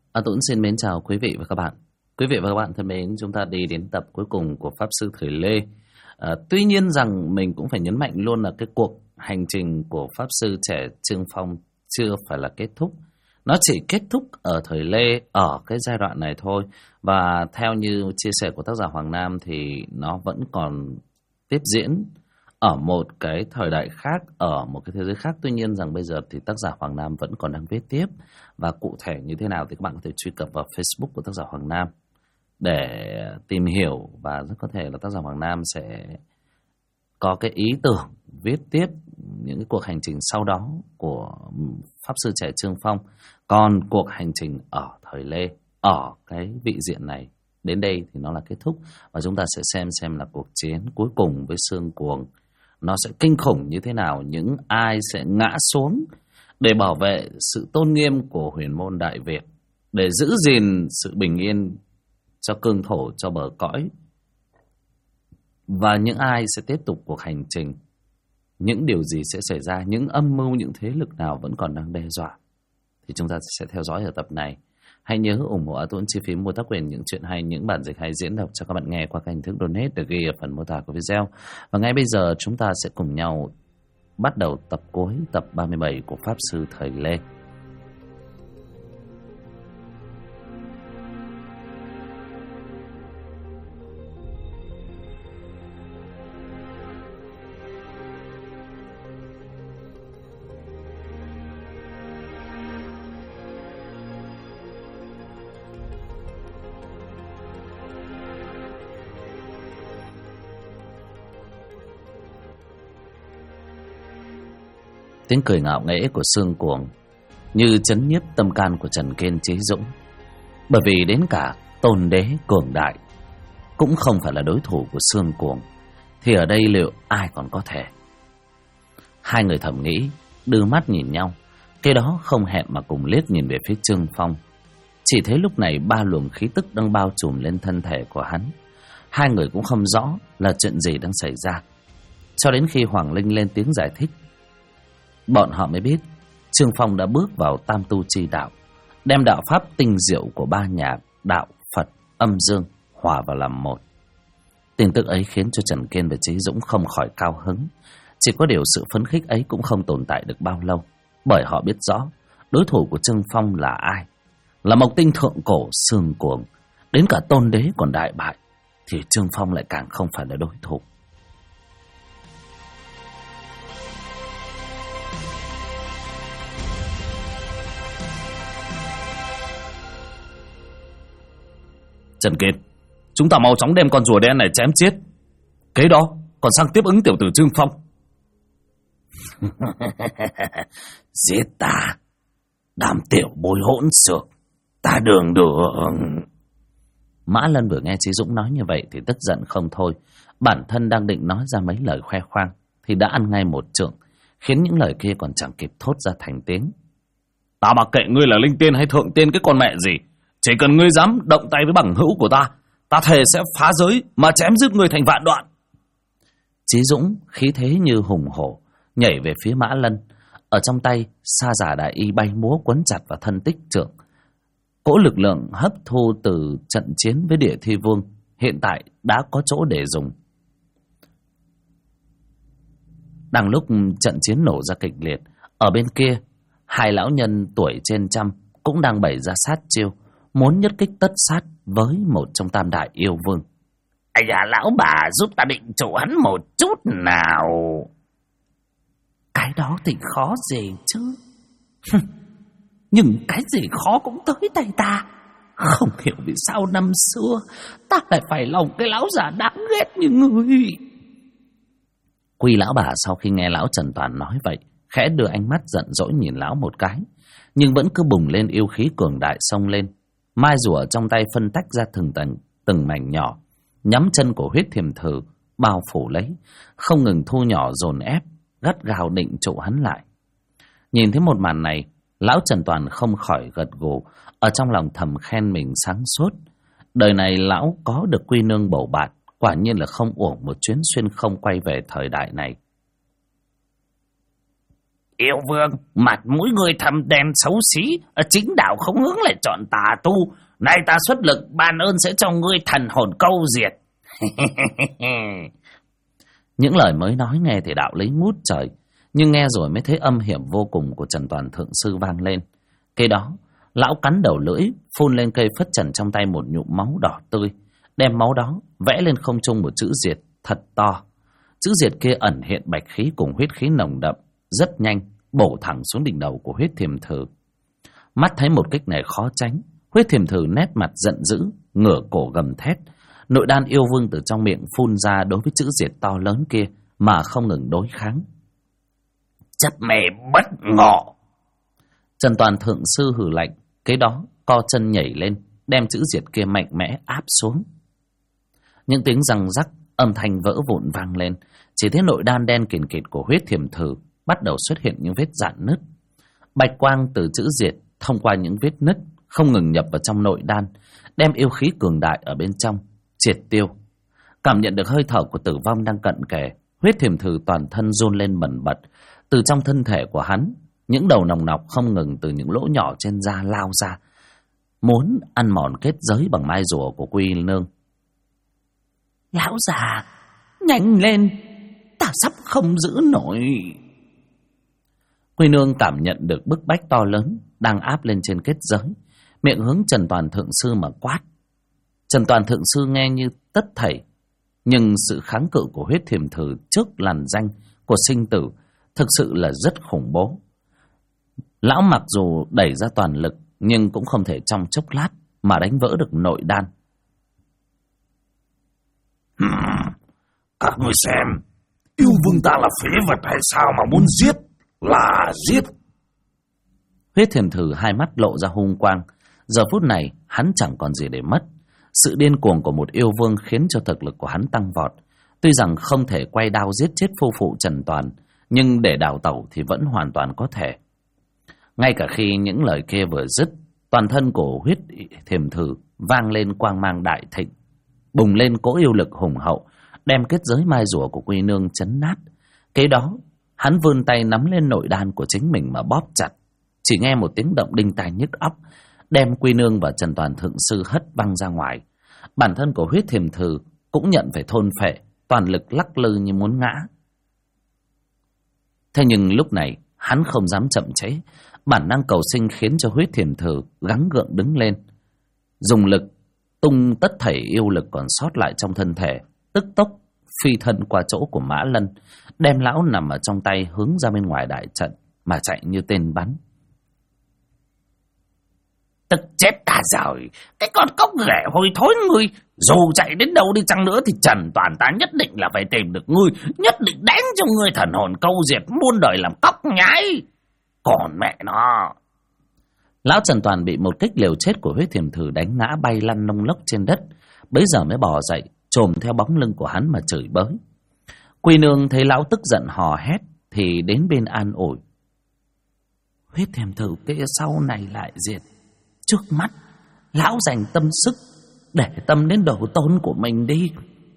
Tuấn xin mến chào quý vị và các bạn. Quý vị và các bạn thân mến, chúng ta đi đến tập cuối cùng của Pháp Sư Thời Lê. Tuy nhiên rằng mình cũng phải nhấn mạnh luôn là cái cuộc hành trình của Pháp Sư trẻ Trương Phong chưa phải là kết thúc. Nó chỉ kết thúc ở thời Lê, ở cái giai đoạn này thôi. Và theo như chia sẻ của tác giả Hoàng Nam thì nó vẫn còn tiếp diễn ở một cái thời đại khác, ở một cái thế giới khác. Tuy nhiên rằng bây giờ thì tác giả Hoàng Nam vẫn còn đang viết tiếp. Và cụ thể như thế nào thì các bạn có thể truy cập vào Facebook của tác giả Hoàng Nam để tìm hiểu. Và rất có thể là tác giả Hoàng Nam sẽ có cái ý tưởng viết tiếp những cái cuộc hành trình sau đó của Pháp Sư trẻ Trương Phong. Còn cuộc hành trình ở thời Lê, ở cái vị diện này, đến đây thì nó là kết thúc. Và chúng ta sẽ xem là cuộc chiến cuối cùng với Sương Cuồng nó sẽ kinh khủng như thế nào, những ai sẽ ngã xuống để bảo vệ sự tôn nghiêm của huyền môn Đại Việt, để giữ gìn sự bình yên cho cương thổ, cho bờ cõi. Và những ai sẽ tiếp tục cuộc hành trình, những điều gì sẽ xảy ra, những âm mưu, những thế lực nào vẫn còn đang đe dọa, thì chúng ta sẽ theo dõi ở tập này. Hãy nhớ ủng hộ Tuấn chi phí mua tác quyền những chuyện hay, những bản dịch hay diễn đọc cho các bạn nghe qua các hình thức donate được ghi ở phần mô tả của video. Và ngay bây giờ chúng ta sẽ cùng nhau bắt đầu tập cuối, tập 37 của Pháp Sư Thời Lê. Tiếng cười ngạo nghễ của Sương Cuồng như chấn nhiếp tâm can của Trần Kiên Chí Dũng. Bởi vì đến cả Tôn Đế cường đại cũng không phải là đối thủ của Sương Cuồng, thì ở đây liệu ai còn có thể? Hai người thầm nghĩ, đưa mắt nhìn nhau, cái đó không hẹn mà cùng liếc nhìn về phía Trương Phong. Chỉ thấy lúc này ba luồng khí tức đang bao trùm lên thân thể của hắn. Hai người cũng không rõ là chuyện gì đang xảy ra, cho đến khi Hoàng Linh lên tiếng giải thích, bọn họ mới biết Trương Phong đã bước vào Tam Tu Chi Đạo, đem đạo pháp tinh diệu của ba nhà đạo Phật âm dương hòa vào làm một. Tin tức ấy khiến cho Trần Kiên và Chí Dũng không khỏi cao hứng. Chỉ có điều sự phấn khích ấy cũng không tồn tại được bao lâu, bởi họ biết rõ đối thủ của Trương Phong là ai, là Mộc Tinh thượng cổ Sương Cuồng. Đến cả Tôn Đế còn đại bại thì Trương Phong lại càng không phải là đối thủ. Trần Kiên, chúng ta mau chóng đem con rùa đen này chém chết, kế đó còn sang tiếp ứng tiểu tử Trương Phong. Giết ta, đám tiểu bối hỗn xược, ta đường. Mã Lân vừa nghe Chí Dũng nói như vậy thì tức giận không thôi. Bản thân đang định nói ra mấy lời khoe khoang thì đã ăn ngay một chưởng, khiến những lời kia còn chẳng kịp thốt ra thành tiếng. Ta mặc kệ ngươi là linh tiên hay thượng tiên cái con mẹ gì, chỉ cần ngươi dám động tay với bằng hữu của ta, ta thề sẽ phá giới mà chém giết ngươi thành vạn đoạn. Chí Dũng khí thế như hùng hổ nhảy về phía Mã Lân, ở trong tay sa giả đại y bay múa quấn chặt vào thân tích trượng. Cỗ lực lượng hấp thu từ trận chiến với Địa Thi Vương hiện tại đã có chỗ để dùng. Đang lúc trận chiến nổ ra kịch liệt, ở bên kia hai lão nhân tuổi trên trăm cũng đang bày ra sát chiêu, muốn nhất kích tất sát với một trong tam đại yêu vương. Ây da, lão bà giúp ta định chủ hắn một chút nào. Cái đó thì khó gì chứ. Nhưng cái gì khó cũng tới tay ta. Không hiểu vì sao năm xưa ta lại phải lòng cái lão già đáng ghét như ngươi. Quy lão bà sau khi nghe lão Trần Toàn nói vậy, khẽ đưa ánh mắt giận dỗi nhìn lão một cái, nhưng vẫn cứ bùng lên yêu khí cường đại xông lên. Mai rùa trong tay phân tách ra từng mảnh nhỏ, nhắm chân của huyết thiềm thử bao phủ lấy, không ngừng thu nhỏ dồn ép, gắt gao định trụ hắn lại. Nhìn thấy một màn này, lão Trần Toàn không khỏi gật gù, ở trong lòng thầm khen mình sáng suốt. Đời này lão có được Quy nương bầu bạn, quả nhiên là không uổng một chuyến xuyên không quay về thời đại này. Yêu vương, mặt mũi người thâm đen xấu xí, chính đạo không hướng lại chọn tà tu. Nay ta xuất lực ban ơn sẽ cho ngươi thần hồn câu diệt. Những lời mới nói nghe thì đạo lý ngút trời, nhưng nghe rồi mới thấy âm hiểm vô cùng của Trần Toàn Thượng Sư vang lên. Kế đó, lão cắn đầu lưỡi, phun lên cây phất trần trong tay một nhụm máu đỏ tươi, đem máu đó vẽ lên không trung một chữ diệt thật to. Chữ diệt kia ẩn hiện bạch khí cùng huyết khí nồng đậm, rất nhanh bổ thẳng xuống đỉnh đầu của Huyết Thiềm Thử. Mắt thấy một kích này khó tránh, Huyết Thiềm Thử nét mặt giận dữ, ngửa cổ gầm thét. Nội đan yêu vương từ trong miệng phun ra đối với chữ diệt to lớn kia mà không ngừng đối kháng. Chấp mẹ bất ngộ! Trần Toàn Thượng Sư hừ lạnh, kế đó co chân nhảy lên, đem chữ diệt kia mạnh mẽ áp xuống. Những tiếng răng rắc, âm thanh vỡ vụn vang lên, chỉ thấy nội đan đen kìn kịt của Huyết Thiềm Thử bắt đầu xuất hiện những vết rạn nứt. Bạch quang từ chữ diệt thông qua những vết nứt không ngừng nhập vào trong nội đan, đem yêu khí cường đại ở bên trong triệt tiêu. Cảm nhận được hơi thở của tử vong đang cận kề, Huyết Thiềm Thử toàn thân run lên bần bật. Từ trong thân thể của hắn, những đầu nòng nọc không ngừng từ những lỗ nhỏ trên da lao ra, muốn ăn mòn kết giới bằng mai rùa của Quy Nương. Lão già, nhanh lên, ta sắp không giữ nổi. Quy Nương cảm nhận được bức bách to lớn đang áp lên trên kết giới, miệng hướng Trần Toàn Thượng Sư mà quát. Trần Toàn Thượng Sư nghe như tất thảy, nhưng sự kháng cự của Huyết Thiềm Thử trước làn danh của sinh tử thực sự là rất khủng bố. Lão mặc dù đẩy ra toàn lực, nhưng cũng không thể trong chốc lát mà đánh vỡ được nội đan. Các ngươi xem, yêu vương ta là phế vật hay sao mà muốn giết là giết? Huyết Thiềm Thử hai mắt lộ ra hung quang. Giờ phút này hắn chẳng còn gì để mất. Sự điên cuồng của một yêu vương khiến cho thực lực của hắn tăng vọt. Tuy rằng không thể quay đao giết chết phu phụ Trần Toàn, nhưng để đào tẩu thì vẫn hoàn toàn có thể. Ngay cả khi những lời kia vừa dứt, toàn thân của Huyết Thiềm Thử vang lên quang mang đại thịnh, bùng lên cỗ yêu lực hùng hậu, đem kết giới mai rùa của Quy Nương chấn nát. Kế đó, hắn vươn tay nắm lên nội đan của chính mình mà bóp chặt. Chỉ nghe một tiếng động đinh tai nhức óc, đem Quy Nương và Trần Toàn Thượng Sư hất văng ra ngoài. Bản thân của Huyết Thiềm Thử cũng nhận phải thôn phệ, toàn lực lắc lư như muốn ngã. Thế nhưng lúc này hắn không dám chậm trễ, bản năng cầu sinh khiến cho Huyết Thiềm Thử gắng gượng đứng lên, dùng lực tung tất thảy yêu lực còn sót lại trong thân thể, tức tốc phi thân qua chỗ của Mã Lân, đem lão nằm ở trong tay hướng ra bên ngoài đại trận mà chạy như tên bắn. Tức chết ta rồi, cái con cóc ghẻ hôi thối ngươi, dù chạy đến đâu đi chăng nữa thì Trần Toàn ta nhất định là phải tìm được ngươi, nhất định đánh cho ngươi thần hồn câu diệt, muôn đời làm cóc nhái. Còn mẹ nó! Lão Trần Toàn bị một kích liều chết của Huyết Thiềm Thử đánh ngã bay lăn lông lốc trên đất, bấy giờ mới bò dậy, chồm theo bóng lưng của hắn mà chửi bới. Quy Nương thấy lão tức giận hò hét thì đến bên an ủi. Huyết Thiềm Thử kia sau này lại diệt, trước mắt lão dành tâm sức để tâm đến độ tôn của mình đi.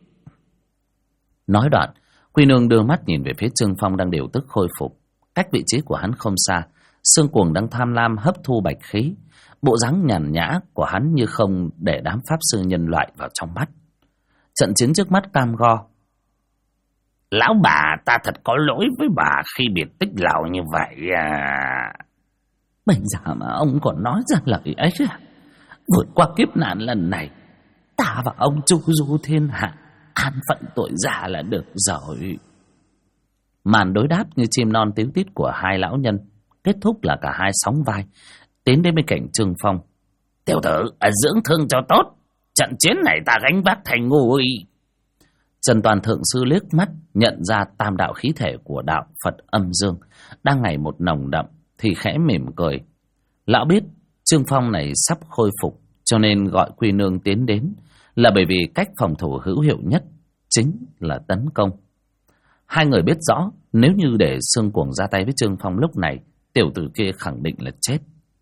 Nói đoạn, Quy Nương đưa mắt nhìn về phía Trương Phong đang điều tức khôi phục. Cách vị trí của hắn không xa, Xương Cuồng đang tham lam hấp thu bạch khí. Bộ dáng nhàn nhã của hắn như không để đám pháp sư nhân loại vào trong mắt. Trận chiến trước mắt cam go. Lão bà ta thật có lỗi với bà khi biệt tích lão như vậy à. Bây giờ mà ông còn nói ra lời ấy à? Vượt qua kiếp nạn lần này, ta và ông chu du thiên hạ, an phận tuổi già là được rồi. Màn đối đáp như chim non tíu tít của hai lão nhân kết thúc là cả hai sóng vai tiến đến bên cạnh Trương Phong. Tiểu tử, dưỡng thương cho tốt, trận chiến này ta gánh vác thành ngôi. Trần Toàn Thượng Sư liếc mắt nhận ra tam đạo khí thể của đạo Phật âm dương đang ngày một nồng đậm thì khẽ mỉm cười. Lão biết Trương Phong này sắp khôi phục, cho nên gọi Quy Nương tiến đến là bởi vì cách phòng thủ hữu hiệu nhất chính là tấn công. Hai người biết rõ nếu như để Xương Cuồng ra tay với Trương Phong lúc này, tiểu tử kia khẳng định là chết.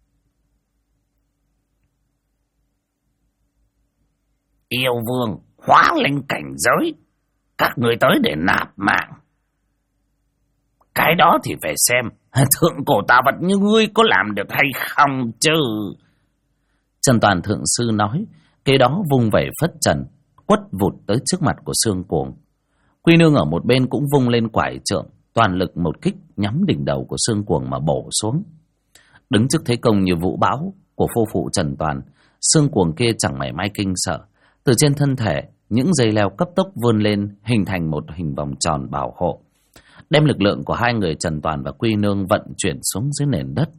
Yêu vương hóa linh cảnh giới, các người tới để nạp mạng. Cái đó thì phải xem Thượng cổ tà vật như ngươi có làm được hay không chứ? Trần Toàn thượng sư nói, kế đó vung vẩy phất trần, quất vụt tới trước mặt của Sương Cuồng. Quy Nương ở một bên cũng vung lên quải trượng, toàn lực một kích nhắm đỉnh đầu của Sương Cuồng mà bổ xuống. Đứng trước thế công như vũ bão của phu phụ Trần Toàn, Sương Cuồng kia chẳng mảy may kinh sợ. Từ trên thân thể, những dây leo cấp tốc vươn lên hình thành một hình vòng tròn bảo hộ, đem lực lượng của hai người Trần Toàn và Quy Nương vận chuyển xuống dưới nền đất.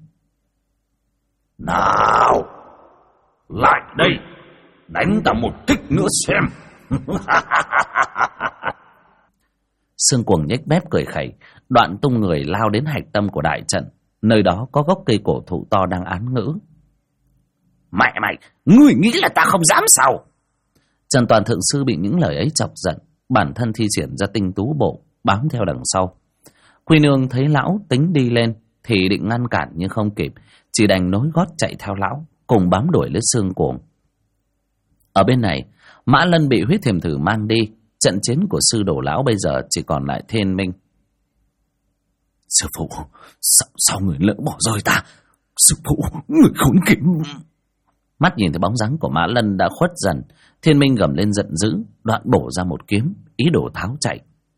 Nào, lại đây, đánh ta một kích nữa xem. Sương Cuồng nhếch mép cười khẩy, đoạn tung người lao đến hạch tâm của đại trận. Nơi đó có gốc cây cổ thụ to đang án ngữ. Mẹ mày, ngươi nghĩ là ta không dám sao? Trần Toàn thượng sư bị những lời ấy chọc giận, bản thân thi triển ra tinh tú bộ bám theo đằng sau. Quy Nương thấy lão tính đi lên thì định ngăn cản nhưng không kịp, chỉ đành nối gót chạy theo lão, cùng bám đuổi lấy Sương Cuồng. Ở bên này, Mã Lân bị Huyết Thiềm Thử mang đi. Trận chiến của sư đồ lão bây giờ chỉ còn lại Thiên Minh. Sư phụ, sao người lỡ bỏ rơi ta? Sư phụ, người khốn kiếp. Mắt nhìn thấy bóng dáng của Mã Lân đã khuất dần, Thiên Minh gầm lên giận dữ, đoạn bổ ra một kiếm, ý đồ tháo chạy.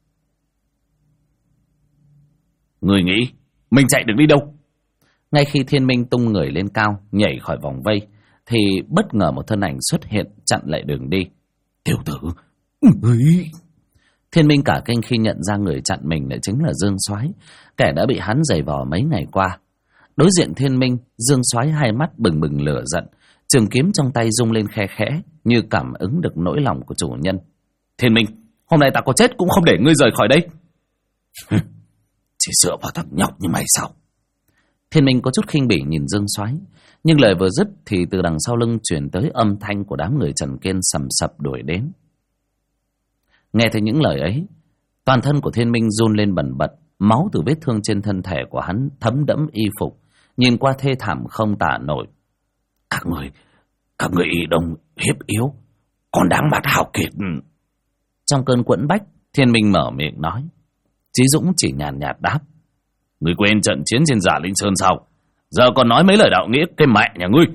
Người nghĩ mình chạy được đi đâu? Ngay khi Thiên Minh tung người lên cao, nhảy khỏi vòng vây, thì bất ngờ một thân ảnh xuất hiện chặn lại đường đi. Tiểu tử, người... Thiên Minh cả kinh khi nhận ra người chặn mình lại chính là Dương Soái, kẻ đã bị hắn giày vò mấy ngày qua. Đối diện Thiên Minh, Dương Soái hai mắt bừng bừng lửa giận, trường kiếm trong tay rung lên khe khẽ, như cảm ứng được nỗi lòng của chủ nhân. Thiên Minh, hôm nay ta có chết cũng không để ngươi rời khỏi đây. Chỉ dựa vào thằng nhóc như mày sao? Thiên Minh có chút khinh bỉ nhìn Dương Soái, nhưng lời vừa dứt thì từ đằng sau lưng truyền tới âm thanh của đám người Trần Kiên sầm sập đuổi đến. Nghe thấy những lời ấy, toàn thân của Thiên Minh run lên bần bật, máu từ vết thương trên thân thể của hắn thấm đẫm y phục, nhìn qua thê thảm không tả nổi. Các người y đông hiếp yếu, còn đáng mặt hào kiệt. Trong cơn quẫn bách, Thiên Minh mở miệng nói. Chí Dũng chỉ nhàn nhạt đáp. Ngươi quên trận chiến trên Giả Linh Sơn sao? Giờ còn nói mấy lời đạo nghĩa cái mẹ nhà ngươi.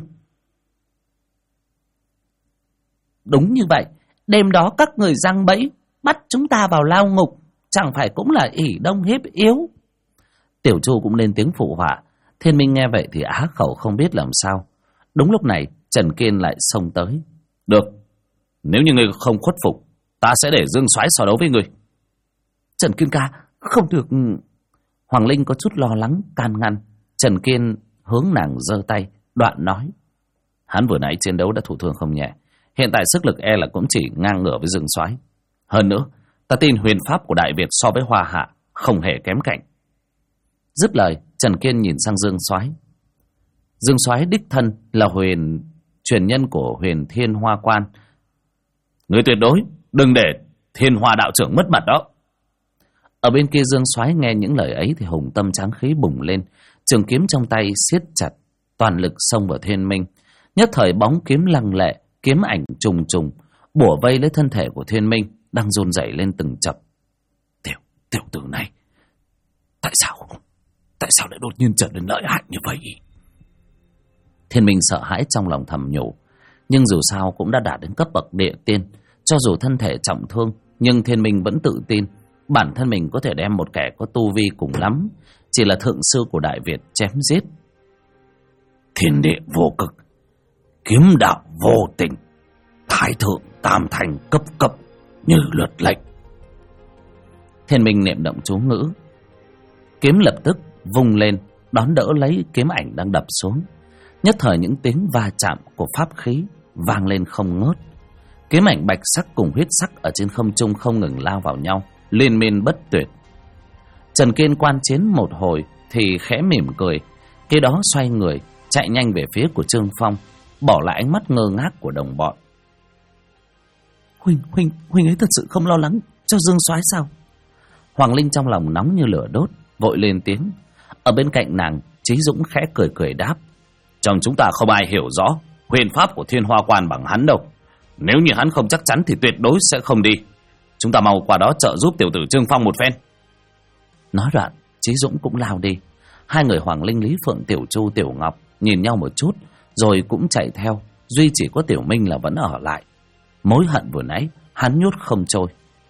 Đúng như vậy, đêm đó các người giăng bẫy, bắt chúng ta vào lao ngục, chẳng phải cũng là ỷ đông hiếp yếu? Tiểu Chu cũng lên tiếng phụ họa. Thiên Minh nghe vậy thì á khẩu không biết làm sao. Đúng lúc này, Trần Kiên lại xông tới. Được, nếu như ngươi không khuất phục, ta sẽ để Dương Soái so đấu với ngươi. Trần Kiên ca, không được. Hoàng Linh có chút lo lắng can ngăn. Trần Kiên hướng nàng giơ tay, đoạn nói. Hắn vừa nãy chiến đấu đã thụ thương không nhẹ, hiện tại sức lực e là cũng chỉ ngang ngửa với Dương Soái. Hơn nữa, ta tin huyền pháp của Đại Việt so với Hoa Hạ không hề kém cạnh. Dứt lời, Trần Kiên nhìn sang Dương Soái. Dương Soái đích thân là huyền truyền nhân của Huyền Thiên Hoa Quan. Ngươi tuyệt đối đừng để Thiên Hoa đạo trưởng mất mặt đó. Ở bên kia Dương Soái nghe những lời ấy thì hùng tâm tráng khí bùng lên, trường kiếm trong tay siết chặt, toàn lực xông vào Thiên Minh. Nhất thời bóng kiếm lăng lệ, kiếm ảnh trùng trùng, bủa vây lấy thân thể của Thiên Minh đang run rẩy lên từng chập. Tiểu tử này, tại sao lại đột nhiên trở nên lợi hại như vậy? Thiên Minh sợ hãi trong lòng thầm nhủ, nhưng dù sao cũng đã đạt đến cấp bậc địa tiên, cho dù thân thể trọng thương, nhưng Thiên Minh vẫn tự tin bản thân mình có thể đem một kẻ có tu vi cùng lắm chỉ là thượng sư của Đại Việt chém giết. Thiên địa vô cực, kiếm đạo vô tình, thái thượng tam thành cấp cấp như luật lệnh. Thiên Minh niệm động chú ngữ, kiếm lập tức vung lên đón đỡ lấy kiếm ảnh đang đập xuống. Nhất thời những tiếng va chạm của pháp khí vang lên không ngớt. Kiếm ảnh bạch sắc cùng huyết sắc ở trên không trung không ngừng lao vào nhau, liên miên bất tuyệt. Trần Kiên quan chiến một hồi thì khẽ mỉm cười, kế đó xoay người chạy nhanh về phía của Trương Phong, bỏ lại ánh mắt ngơ ngác của đồng bọn. Huynh ấy thật sự không lo lắng cho Dương Soái sao? Hoàng Linh trong lòng nóng như lửa đốt, vội lên tiếng. Ở bên cạnh nàng, Chí Dũng khẽ cười cười đáp. Trong chúng ta không ai hiểu rõ huyền pháp của Thiên Hoa Quan bằng hắn đâu. Nếu như hắn không chắc chắn thì tuyệt đối sẽ không đi. Chúng ta mau qua đó trợ giúp tiểu tử Trương Phong một phen. Nói đoạn, Chí Dũng cũng lao đi. Hai người Hoàng Linh, Lý Phượng, Tiểu Chu, Tiểu Ngọc nhìn nhau một chút rồi cũng chạy theo. Duy chỉ có Tiểu Minh là vẫn ở lại. Mối hận vừa nãy hắn nhốt không trôi.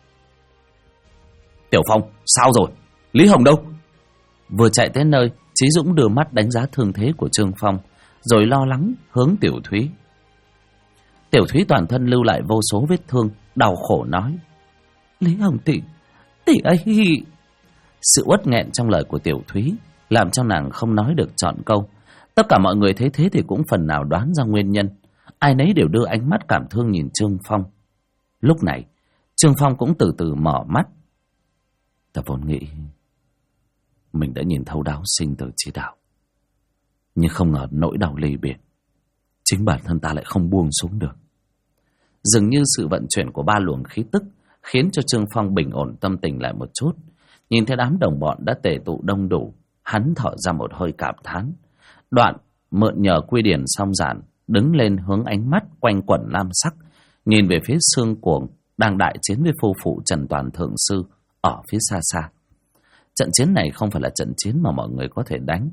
Tiểu Phong, sao rồi? Lý Hồng đâu? Vừa chạy tới nơi, Chí Dũng đưa mắt đánh giá thương thế của Trương Phong, rồi lo lắng hướng Tiểu Thúy. Tiểu Thúy toàn thân lưu lại vô số vết thương, đau khổ nói: Lý Hồng tỷ ấy. Sự uất nghẹn trong lời của Tiểu Thúy làm cho nàng không nói được trọn câu. Tất cả mọi người thấy thế thì cũng phần nào đoán ra nguyên nhân. Ai nấy đều đưa ánh mắt cảm thương nhìn Trương Phong. Lúc này Trương Phong cũng từ từ mở mắt. Ta vốn nghĩ mình đã nhìn thấu đáo sinh tử chi đạo, nhưng không ngờ nỗi đau ly biệt chính bản thân ta lại không buông xuống được. Dường như sự vận chuyển của ba luồng khí tức khiến cho Trương Phong bình ổn tâm tình lại một chút. Nhìn thấy đám đồng bọn đã tề tụ đông đủ, hắn thở ra một hơi cảm thán. Đoạn mượn nhờ quy điển song giản, đứng lên hướng ánh mắt quanh quẩn lam sắc, nhìn về phía Sương Cuồng đang đại chiến với phu phụ Trần Toàn Thượng Sư ở phía xa xa. Trận chiến này không phải là trận chiến mà mọi người có thể đánh.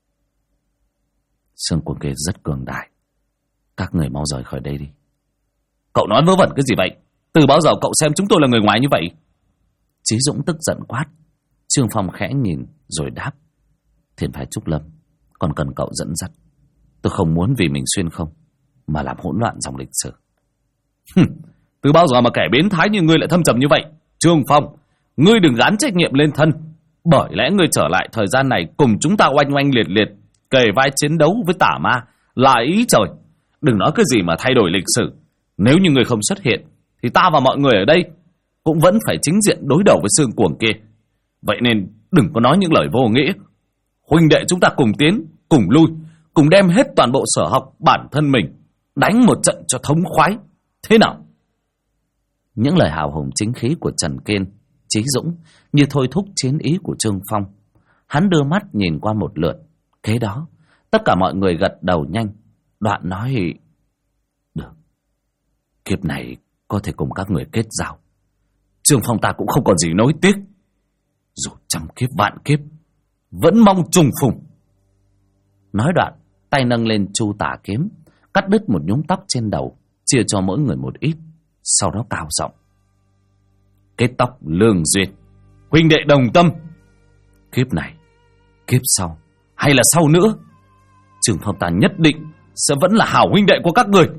Sương Cuồng kia rất cường đại, các người mau rời khỏi đây đi. Cậu nói vớ vẩn cái gì vậy? Từ bao giờ cậu xem chúng tôi là người ngoài như vậy? Chí Dũng tức giận quát. Trương Phong khẽ nhìn rồi đáp: Thiên phái Trúc Lâm còn cần cậu dẫn dắt. Tôi không muốn vì mình xuyên không mà làm hỗn loạn dòng lịch sử. Từ bao giờ mà kẻ biến thái như ngươi lại thâm trầm như vậy? Trương Phong, ngươi đừng gán trách nhiệm lên thân. Bởi lẽ ngươi trở lại thời gian này cùng chúng ta oanh oanh liệt liệt, kề vai chiến đấu với tà ma là ý trời. Đừng nói cái gì mà thay đổi lịch sử. Nếu như ngươi không xuất hiện thì ta và mọi người ở đây cũng vẫn phải chính diện đối đầu với Sương Cuồng kia. Vậy nên đừng có nói những lời vô nghĩa. Huynh đệ chúng ta cùng tiến, cùng lui, cùng đem hết toàn bộ sở học bản thân mình, đánh một trận cho thống khoái. Thế nào? Những lời hào hùng chính khí của Trần Kiên, Chí Dũng như thôi thúc chiến ý của Trương Phong. Hắn đưa mắt nhìn qua một lượt. Kế đó tất cả mọi người gật đầu nhanh. Đoạn nói: Được, kiếp này có thể cùng các người kết giao. Trương Phong ta cũng không còn gì nối tiếc. Dù trăm kiếp vạn kiếp vẫn mong trùng phùng. Nói đoạn tay nâng lên Chu Tả kiếm, cắt đứt một nhúm tóc trên đầu, chia cho mỗi người một ít. Sau đó cao giọng: Kết tóc lương duyên, huynh đệ đồng tâm. Kiếp này, kiếp sau hay là sau nữa, Trương Phong ta nhất định sẽ vẫn là hảo huynh đệ của các người.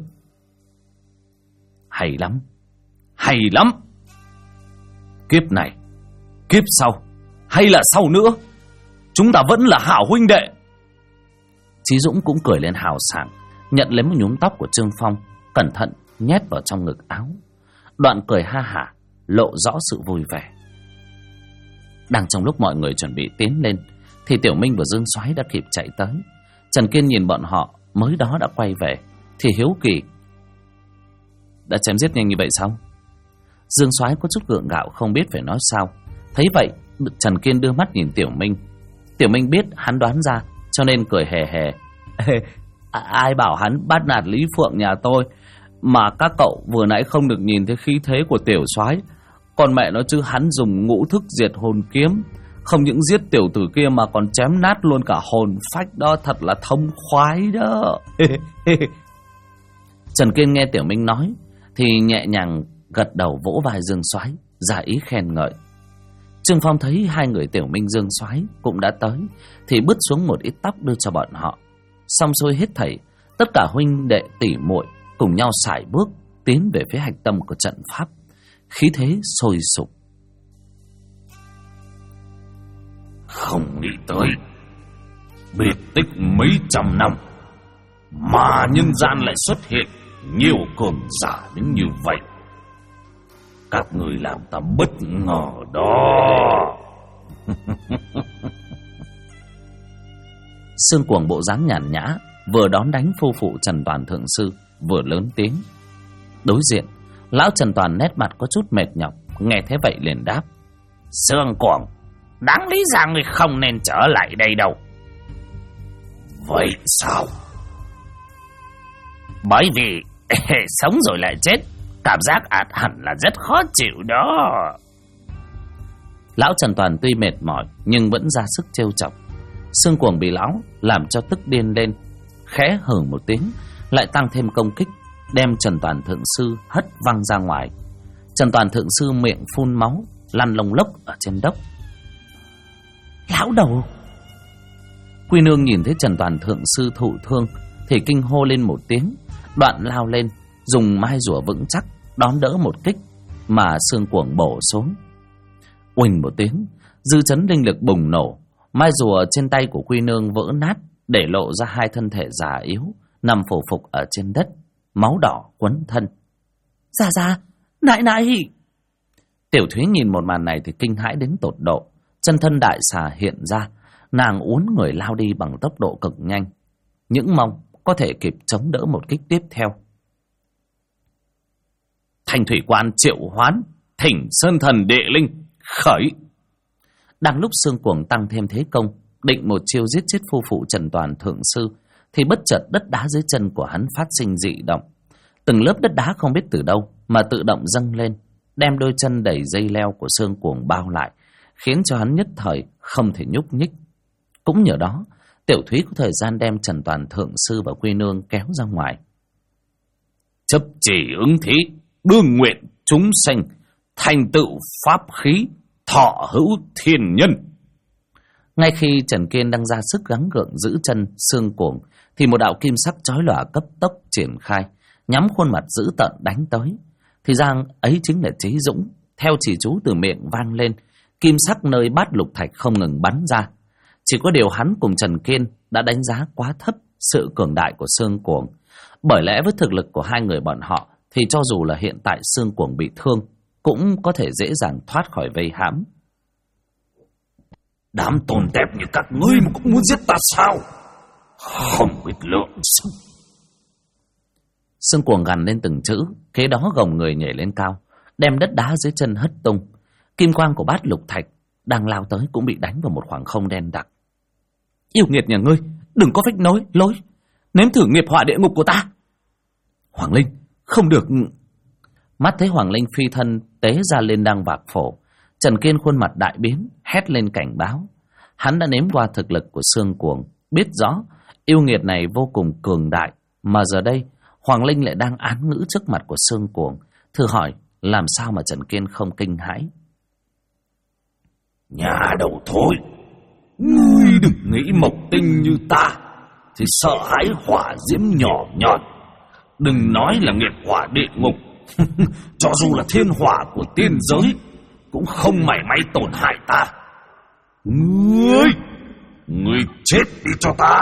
Hay lắm, hay lắm. Kiếp này, kiếp sau hay là sau nữa, chúng ta vẫn là hảo huynh đệ. Chí Dũng cũng cười lên hào sảng, nhận lấy một nhúm tóc của Trương Phong, cẩn thận nhét vào trong ngực áo. Đoạn cười ha hả, lộ rõ sự vui vẻ. Đang trong lúc mọi người chuẩn bị tiến lên thì Tiểu Minh và Dương Soái đã kịp chạy tới. Trần Kiên nhìn bọn họ mới đó đã quay về thì hiếu kỳ: Đã chém giết nhanh như vậy sao? Dương Soái có chút gượng gạo không biết phải nói sao. Thấy vậy Trần Kiên đưa mắt nhìn Tiểu Minh. Tiểu Minh biết hắn đoán ra cho nên cười hề hề: Ai bảo hắn bắt nạt Lý Phượng nhà tôi, mà các cậu vừa nãy không được nhìn thấy khí thế của Tiểu Soái. Còn mẹ nó chứ, hắn dùng ngũ thức diệt hồn kiếm, không những giết tiểu tử kia mà còn chém nát luôn cả hồn phách đó, thật là thông khoái đó. Trần Kiên nghe Tiểu Minh nói thì nhẹ nhàng gật đầu vỗ vai Dương Soái, ra ý khen ngợi. Trương Phong thấy hai người Tiểu Minh Dương Soái cũng đã tới thì bứt xuống một ít tóc đưa cho bọn họ. Xong xuôi hết thảy, tất cả huynh đệ tỷ muội cùng nhau sải bước tiến về phía hạch tâm của trận pháp, khí thế sôi sục. Không nghĩ tới biệt tích mấy trăm năm mà nhân gian lại xuất hiện nhiều cường giả đến như vậy. Các người làm ta bất ngờ đó. Sương Cuồng bộ dáng nhàn nhã, vừa đón đánh phu phụ Trần Toàn Thượng Sư, vừa lớn tiếng. Đối diện, lão Trần Toàn nét mặt có chút mệt nhọc, nghe thế vậy liền đáp: Sương Cuồng, đáng lý ra người không nên trở lại đây đâu. Vậy sao? Bởi vì sống rồi lại chết, cảm giác hẳn là rất khó chịu đó. Lão Trần Toàn tuy mệt mỏi nhưng vẫn ra sức trêu chọc. Xương Cuồng bị lão làm cho tức điên lên, khẽ hừ một tiếng, lại tăng thêm công kích, đem Trần Toàn Thượng Sư hất văng ra ngoài. Trần Toàn Thượng Sư miệng phun máu, lăn lông lốc ở trên đất. Lão đầu! Quy Nương nhìn thấy Trần Toàn Thượng Sư thụ thương thì kinh hô lên một tiếng, đoạn lao lên, dùng mai rùa vững chắc đón đỡ một kích mà Xương Cuồng bổ xuống. Uỳnh một tiếng, dư chấn linh lực bùng nổ, mai rùa trên tay của Quy Nương vỡ nát, để lộ ra hai thân thể già yếu nằm phổ phục ở trên đất, máu đỏ quấn thân. Dạ, nại. Tiểu Thúy nhìn một màn này thì kinh hãi đến tột độ, chân thân đại xà hiện ra, nàng uốn người lao đi bằng tốc độ cực nhanh, những mong có thể kịp chống đỡ một kích tiếp theo. Thanh thủy quan triệu hoán, thỉnh sơn thần địa linh khởi. Đang lúc Xương Cuồng tăng thêm thế công, định một chiêu giết chết phu phụ Trần Toàn Thượng Sư, thì bất chợt đất đá dưới chân của hắn phát sinh dị động. Từng lớp đất đá không biết từ đâu mà tự động dâng lên, đem đôi chân đầy dây leo của Xương Cuồng bao lại, khiến cho hắn nhất thời không thể nhúc nhích. Cũng nhờ đó, Tiểu Thúy có thời gian đem Trần Toàn Thượng Sư và Quy Nương kéo ra ngoài. Chấp chỉ ứng thí, đương nguyện chúng sanh, thành tựu pháp khí, thọ hữu thiên nhân. Ngay khi Trần Kiên đang ra sức gắng gượng giữ chân Xương Cuồng, thì một đạo kim sắc chói lòa cấp tốc triển khai, nhắm khuôn mặt dữ tợn đánh tới. Thì Giang ấy chính là Chí Dũng. Theo chỉ chú từ miệng vang lên, kim sắc nơi bát lục thạch không ngừng bắn ra. Chỉ có điều hắn cùng Trần Kiên đã đánh giá quá thấp sự cường đại của Xương Cuồng. Bởi lẽ với thực lực của hai người bọn họ thì cho dù là hiện tại Xương Cuồng bị thương cũng có thể dễ dàng thoát khỏi vây hãm. Đám tồn tép như các ngươi mà cũng muốn giết ta sao? Không biết lượng sức. Xương Cuồng gằn lên từng chữ, kế đó gồng người nhảy lên cao, đem đất đá dưới chân hất tung. Kim quang của bát lục thạch đang lao tới cũng bị đánh vào một khoảng không đen đặc. Yêu nghiệt nhà ngươi, đừng có phách lối, nếm thử nghiệp họa địa ngục của ta. Hoàng Linh, không được. Mắt thấy Hoàng Linh phi thân tế ra lên đang vạc phổ, Trần Kiên khuôn mặt đại biến, hét lên cảnh báo. Hắn đã nếm qua thực lực của Xương Cuồng, biết rõ yêu nghiệt này vô cùng cường đại, mà giờ đây Hoàng Linh lại đang án ngữ trước mặt của Xương Cuồng. Thử hỏi làm sao mà Trần Kiên không kinh hãi? Nhà đầu thôi, ngươi đừng nghĩ mộc tinh như ta thì sợ hãi hỏa diễm nhỏ nhọn. Đừng nói là nghiệp hỏa địa ngục, cho dù là thiên hỏa của tiên giới cũng không mảy may tổn hại ta. Ngươi chết đi cho ta!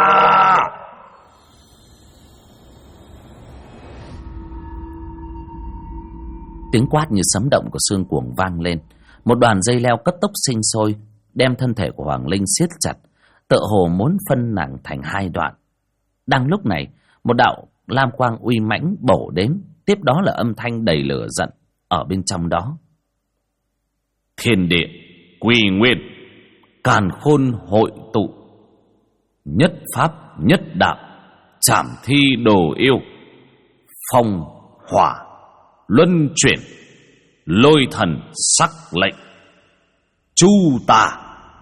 Tiếng quát như sấm động của Xương Cuồng vang lên. Một đoàn dây leo cấp tốc sinh sôi, đem thân thể của Hoàng Linh siết chặt, tựa hồ muốn phân nàng thành hai đoạn. Đang lúc này, một đạo lam quang uy mãnh bổ đến, tiếp đó là âm thanh đầy lửa giận ở bên trong đó. Thiên địa quy nguyên, càn khôn hội tụ, nhất pháp nhất đạo, trảm thi đồ yêu, phong hỏa luân chuyển, lôi thần sắc lệnh, chu tà.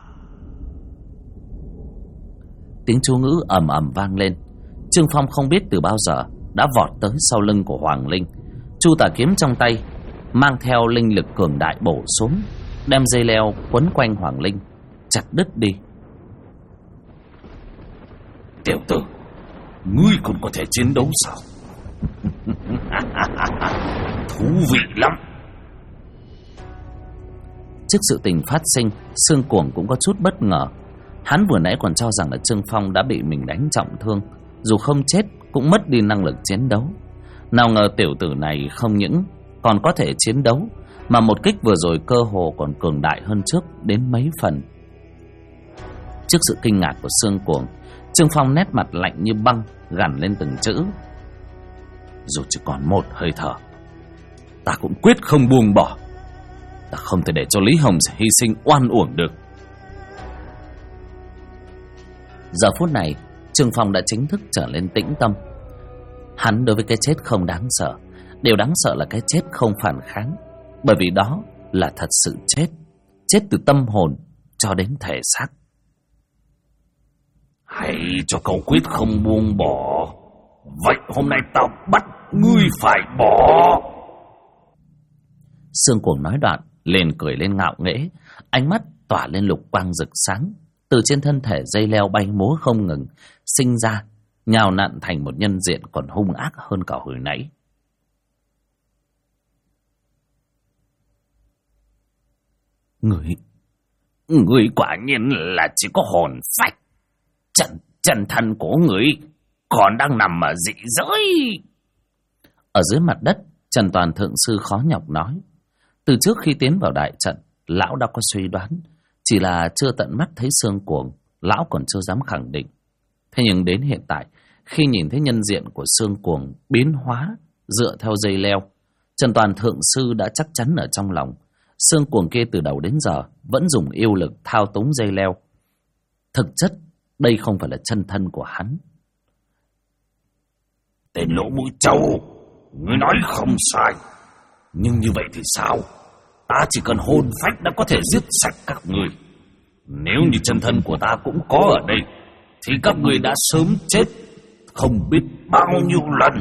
Tiếng chú ngữ ầm ầm vang lên. Trương Phong không biết từ bao giờ đã vọt tới sau lưng của Hoàng Linh. Chu tà kiếm trong tay mang theo linh lực cường đại bổ xuống, đem dây leo quấn quanh Hoàng Linh chặt đứt đi. Tiểu tử, ngươi còn có thể chiến đấu sao? Thú vị lắm. Trước sự tình phát sinh, Xương Cuồng cũng có chút bất ngờ. Hắn vừa nãy còn cho rằng là Trương Phong đã bị mình đánh trọng thương, dù không chết cũng mất đi năng lực chiến đấu. Nào ngờ tiểu tử này không những còn có thể chiến đấu, mà một kích vừa rồi cơ hồ còn cường đại hơn trước đến mấy phần. Trước sự kinh ngạc của Xương Cuồng, Trương Phong nét mặt lạnh như băng, gằn lên từng chữ. Dù chỉ còn một hơi thở, ta cũng quyết không buông bỏ. Ta không thể để cho Lý Hồng hy sinh oan uổng được. Giờ phút này, Trương Phong đã chính thức trở lên tĩnh tâm. Hắn đối với cái chết không đáng sợ. Điều đáng sợ là cái chết không phản kháng, bởi vì đó là thật sự chết, chết từ tâm hồn cho đến thể xác. Hay cho cậu quyết không buông bỏ. Vậy hôm nay tao bắt ngươi phải bỏ. Sương Cuồng nói đoạn liền cười lên ngạo nghễ, ánh mắt tỏa lên lục quang rực sáng. Từ trên thân thể dây leo bay múa không ngừng, sinh ra, nhào nặn thành một nhân diện còn hung ác hơn cả hồi nãy. Ngươi quả nhiên là chỉ có hồn phách. Chân thân của ngươi còn đang nằm ở dị giới. Ở dưới mặt đất, Trần Toàn Thượng Sư khó nhọc nói. Từ trước khi tiến vào đại trận, lão đã có suy đoán, chỉ là chưa tận mắt thấy Sương Cuồng, lão còn chưa dám khẳng định. Thế nhưng đến hiện tại, khi nhìn thấy nhân diện của Sương Cuồng biến hóa dựa theo dây leo, Trần Toàn Thượng Sư đã chắc chắn ở trong lòng, Sương Cuồng kia từ đầu đến giờ vẫn dùng yêu lực thao túng dây leo. Thực chất, đây không phải là chân thân của hắn. Tên lỗ mũi trâu, ngươi nói không sai. Nhưng như vậy thì sao? Ta chỉ cần hồn phách đã có thể giết sạch các ngươi. Nếu như chân thân của ta cũng có ở đây, thì các ngươi đã sớm chết không biết bao nhiêu lần.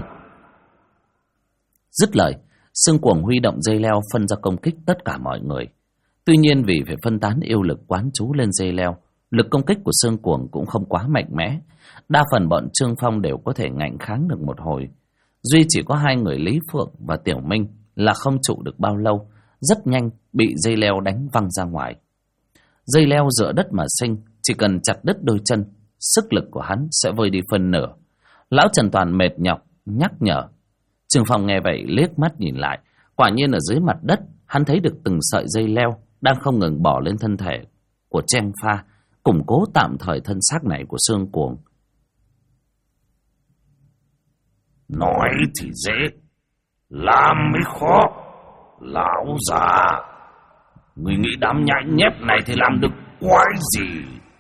Dứt lời, Sương Cuồng huy động dây leo phân ra công kích tất cả mọi người. Tuy nhiên vì phải phân tán yêu lực quán trú lên dây leo, lực công kích của Sương Cuồng cũng không quá mạnh mẽ. Đa phần bọn Trương Phong đều có thể ngạnh kháng được một hồi. Duy chỉ có hai người Lý Phượng và Tiểu Minh là không trụ được bao lâu, rất nhanh bị dây leo đánh văng ra ngoài. Dây leo dựa đất mà sinh, chỉ cần chặt đứt đôi chân, sức lực của hắn sẽ vơi đi phân nửa. Lão Trần Toàn mệt nhọc nhắc nhở. Trương Phong nghe vậy liếc mắt nhìn lại, quả nhiên ở dưới mặt đất hắn thấy được từng sợi dây leo đang không ngừng bỏ lên thân thể của Trang Pha, củng cố tạm thời thân xác này của Sương Cuồng. Nói thì dễ, làm mới khó. Lão già, người nghĩ đám nhãi nhép này thì làm được quái gì?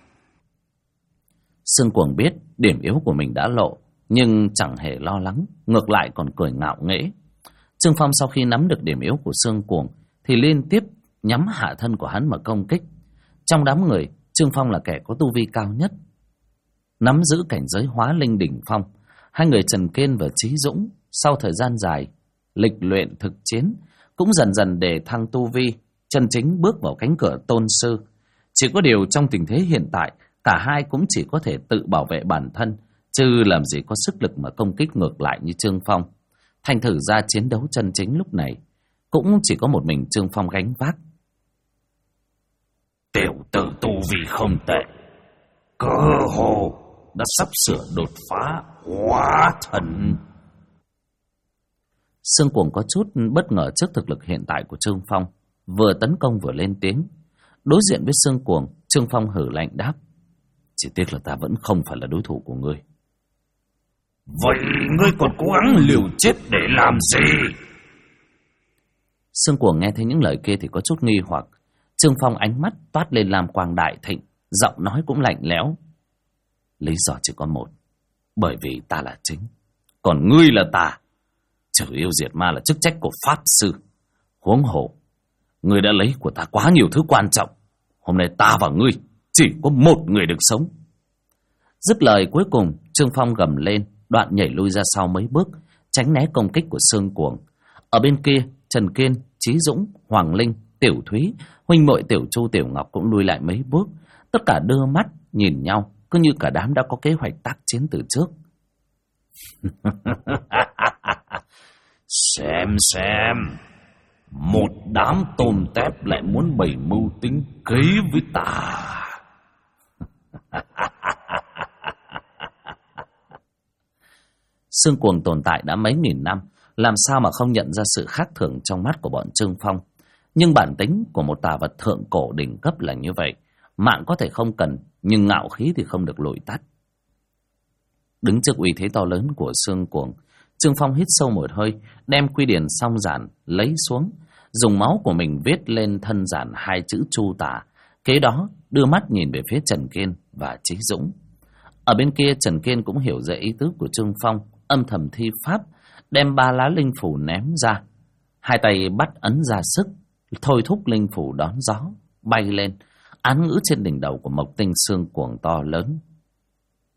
Sương Cuồng biết điểm yếu của mình đã lộ, nhưng chẳng hề lo lắng, ngược lại còn cười ngạo nghễ. Trương Phong sau khi nắm được điểm yếu của Sương Cuồng thì liên tiếp nhắm hạ thân của hắn mà công kích. Trong đám người, Trương Phong là kẻ có tu vi cao nhất, nắm giữ cảnh giới hóa linh đỉnh phong. Hai người Trần Kiên và Chí Dũng sau thời gian dài lịch luyện thực chiến cũng dần dần đề thăng tu vi, chân chính bước vào cánh cửa tôn sư. Chỉ có điều trong tình thế hiện tại, cả hai cũng chỉ có thể tự bảo vệ bản thân, chứ làm gì có sức lực mà công kích ngược lại như Trương Phong. Thành thử ra chiến đấu chân chính lúc này cũng chỉ có một mình Trương Phong gánh vác. Tiểu tử tu vi không tệ, cơ hồ đã sắp sửa đột phá hóa thần. Sương Cuồng có chút bất ngờ trước thực lực hiện tại của Trương Phong, vừa tấn công vừa lên tiếng. Đối diện với Sương Cuồng, Trương Phong hử lạnh đáp: chỉ tiếc là ta vẫn không phải là đối thủ của ngươi. Vậy ngươi còn cố gắng liều chết để làm gì? Sương Cuồng nghe thấy những lời kia thì có chút nghi hoặc. Trương Phong ánh mắt toát lên lam quang đại thịnh, giọng nói cũng lạnh lẽo: lý do chỉ có một, bởi vì ta là chính, còn ngươi là tà. Trừ yêu diệt ma là chức trách của Pháp Sư. Huống hồ, ngươi đã lấy của ta quá nhiều thứ quan trọng. Hôm nay ta và ngươi chỉ có một người được sống. Dứt lời cuối cùng, Trương Phong gầm lên, đoạn nhảy lui ra sau mấy bước, tránh né công kích của Sương Cuồng. Ở bên kia, Trần Kiên, Chí Dũng, Hoàng Linh, Tiểu Thúy, huynh muội Tiểu Chu, Tiểu Ngọc cũng lui lại mấy bước. Tất cả đưa mắt nhìn nhau, cứ như cả đám đã có kế hoạch tác chiến từ trước. Xem, một đám tôm tép lại muốn bày mưu tính kế với ta. Sương Cuồng tồn tại đã mấy nghìn năm, làm sao mà không nhận ra sự khác thường trong mắt của bọn Trương Phong. Nhưng bản tính của một tà vật thượng cổ đỉnh cấp là như vậy, mạng có thể không cần, nhưng ngạo khí thì không được lụi tắt. Đứng trước uy thế to lớn của Sương Cuồng, Trương Phong hít sâu một hơi, đem quy điển song giản lấy xuống, dùng máu của mình viết lên thân giản hai chữ Chu Tả. Kế đó đưa mắt nhìn về phía Trần Kiên và Chí Dũng. Ở bên kia, Trần Kiên cũng hiểu ra ý tứ của Trương Phong, âm thầm thi pháp, đem 3 lá linh phủ ném ra. Hai tay bắt ấn ra sức, thôi thúc linh phủ đón gió bay lên, án ngữ trên đỉnh đầu của Mộc Tinh Sương Cuồng to lớn: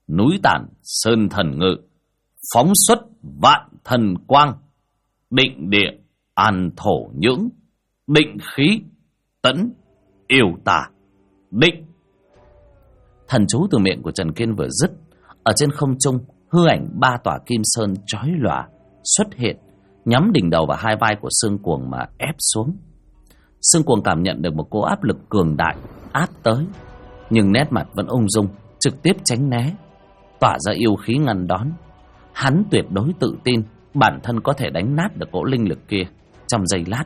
núi tản sơn thần ngự, phóng xuất vạn thần quang, định địa an thổ nhưỡng, định khí tẫn yêu tà, định. Thần chú từ miệng của Trần Kiên vừa dứt, ở trên không trung hư ảnh 3 tòa kim sơn chói lòa xuất hiện, nhắm đỉnh đầu và hai vai của Sương Cuồng mà ép xuống. Sương Cuồng cảm nhận được một cỗ áp lực cường đại áp tới, nhưng nét mặt vẫn ung dung, trực tiếp tránh né, tỏa ra yêu khí ngăn đón. Hắn tuyệt đối tự tin bản thân có thể đánh nát được cỗ linh lực kia trong giây lát.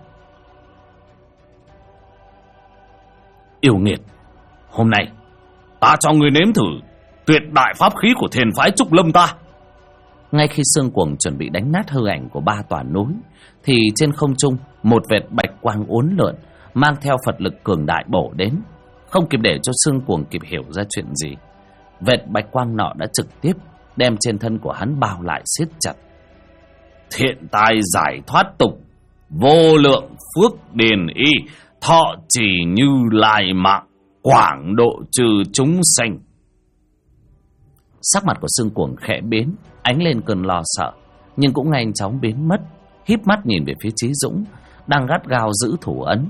Yêu nghiệt, hôm nay ta cho người nếm thử tuyệt đại pháp khí của thiền phái Trúc Lâm ta. Ngay khi Sương Cuồng chuẩn bị đánh nát hư ảnh của 3 tòa núi, thì trên không trung một vệt bạch quang uốn lượn mang theo Phật lực cường đại bổ đến. Không kịp để cho Sương Cuồng kịp hiểu ra chuyện gì, vệt bạch quang nọ đã trực tiếp đem trên thân của hắn bao lại siết chặt. Thiện tài giải thoát tục, vô lượng phước điền y, thọ trì như lai mạng, quảng độ trừ chúng sanh. Sắc mặt của Sương Cuồng khẽ biến, ánh lên cơn lo sợ, nhưng cũng nhanh chóng biến mất, híp mắt nhìn về phía Chí Dũng đang gắt gao giữ thủ ấn.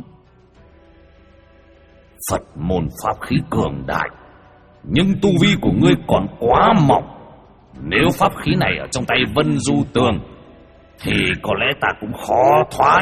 Phật môn pháp khí cường đại, nhưng tu vi của ngươi còn quá mỏng. Nếu pháp khí này ở trong tay Vân Du Tường thì có lẽ ta cũng khó thoát.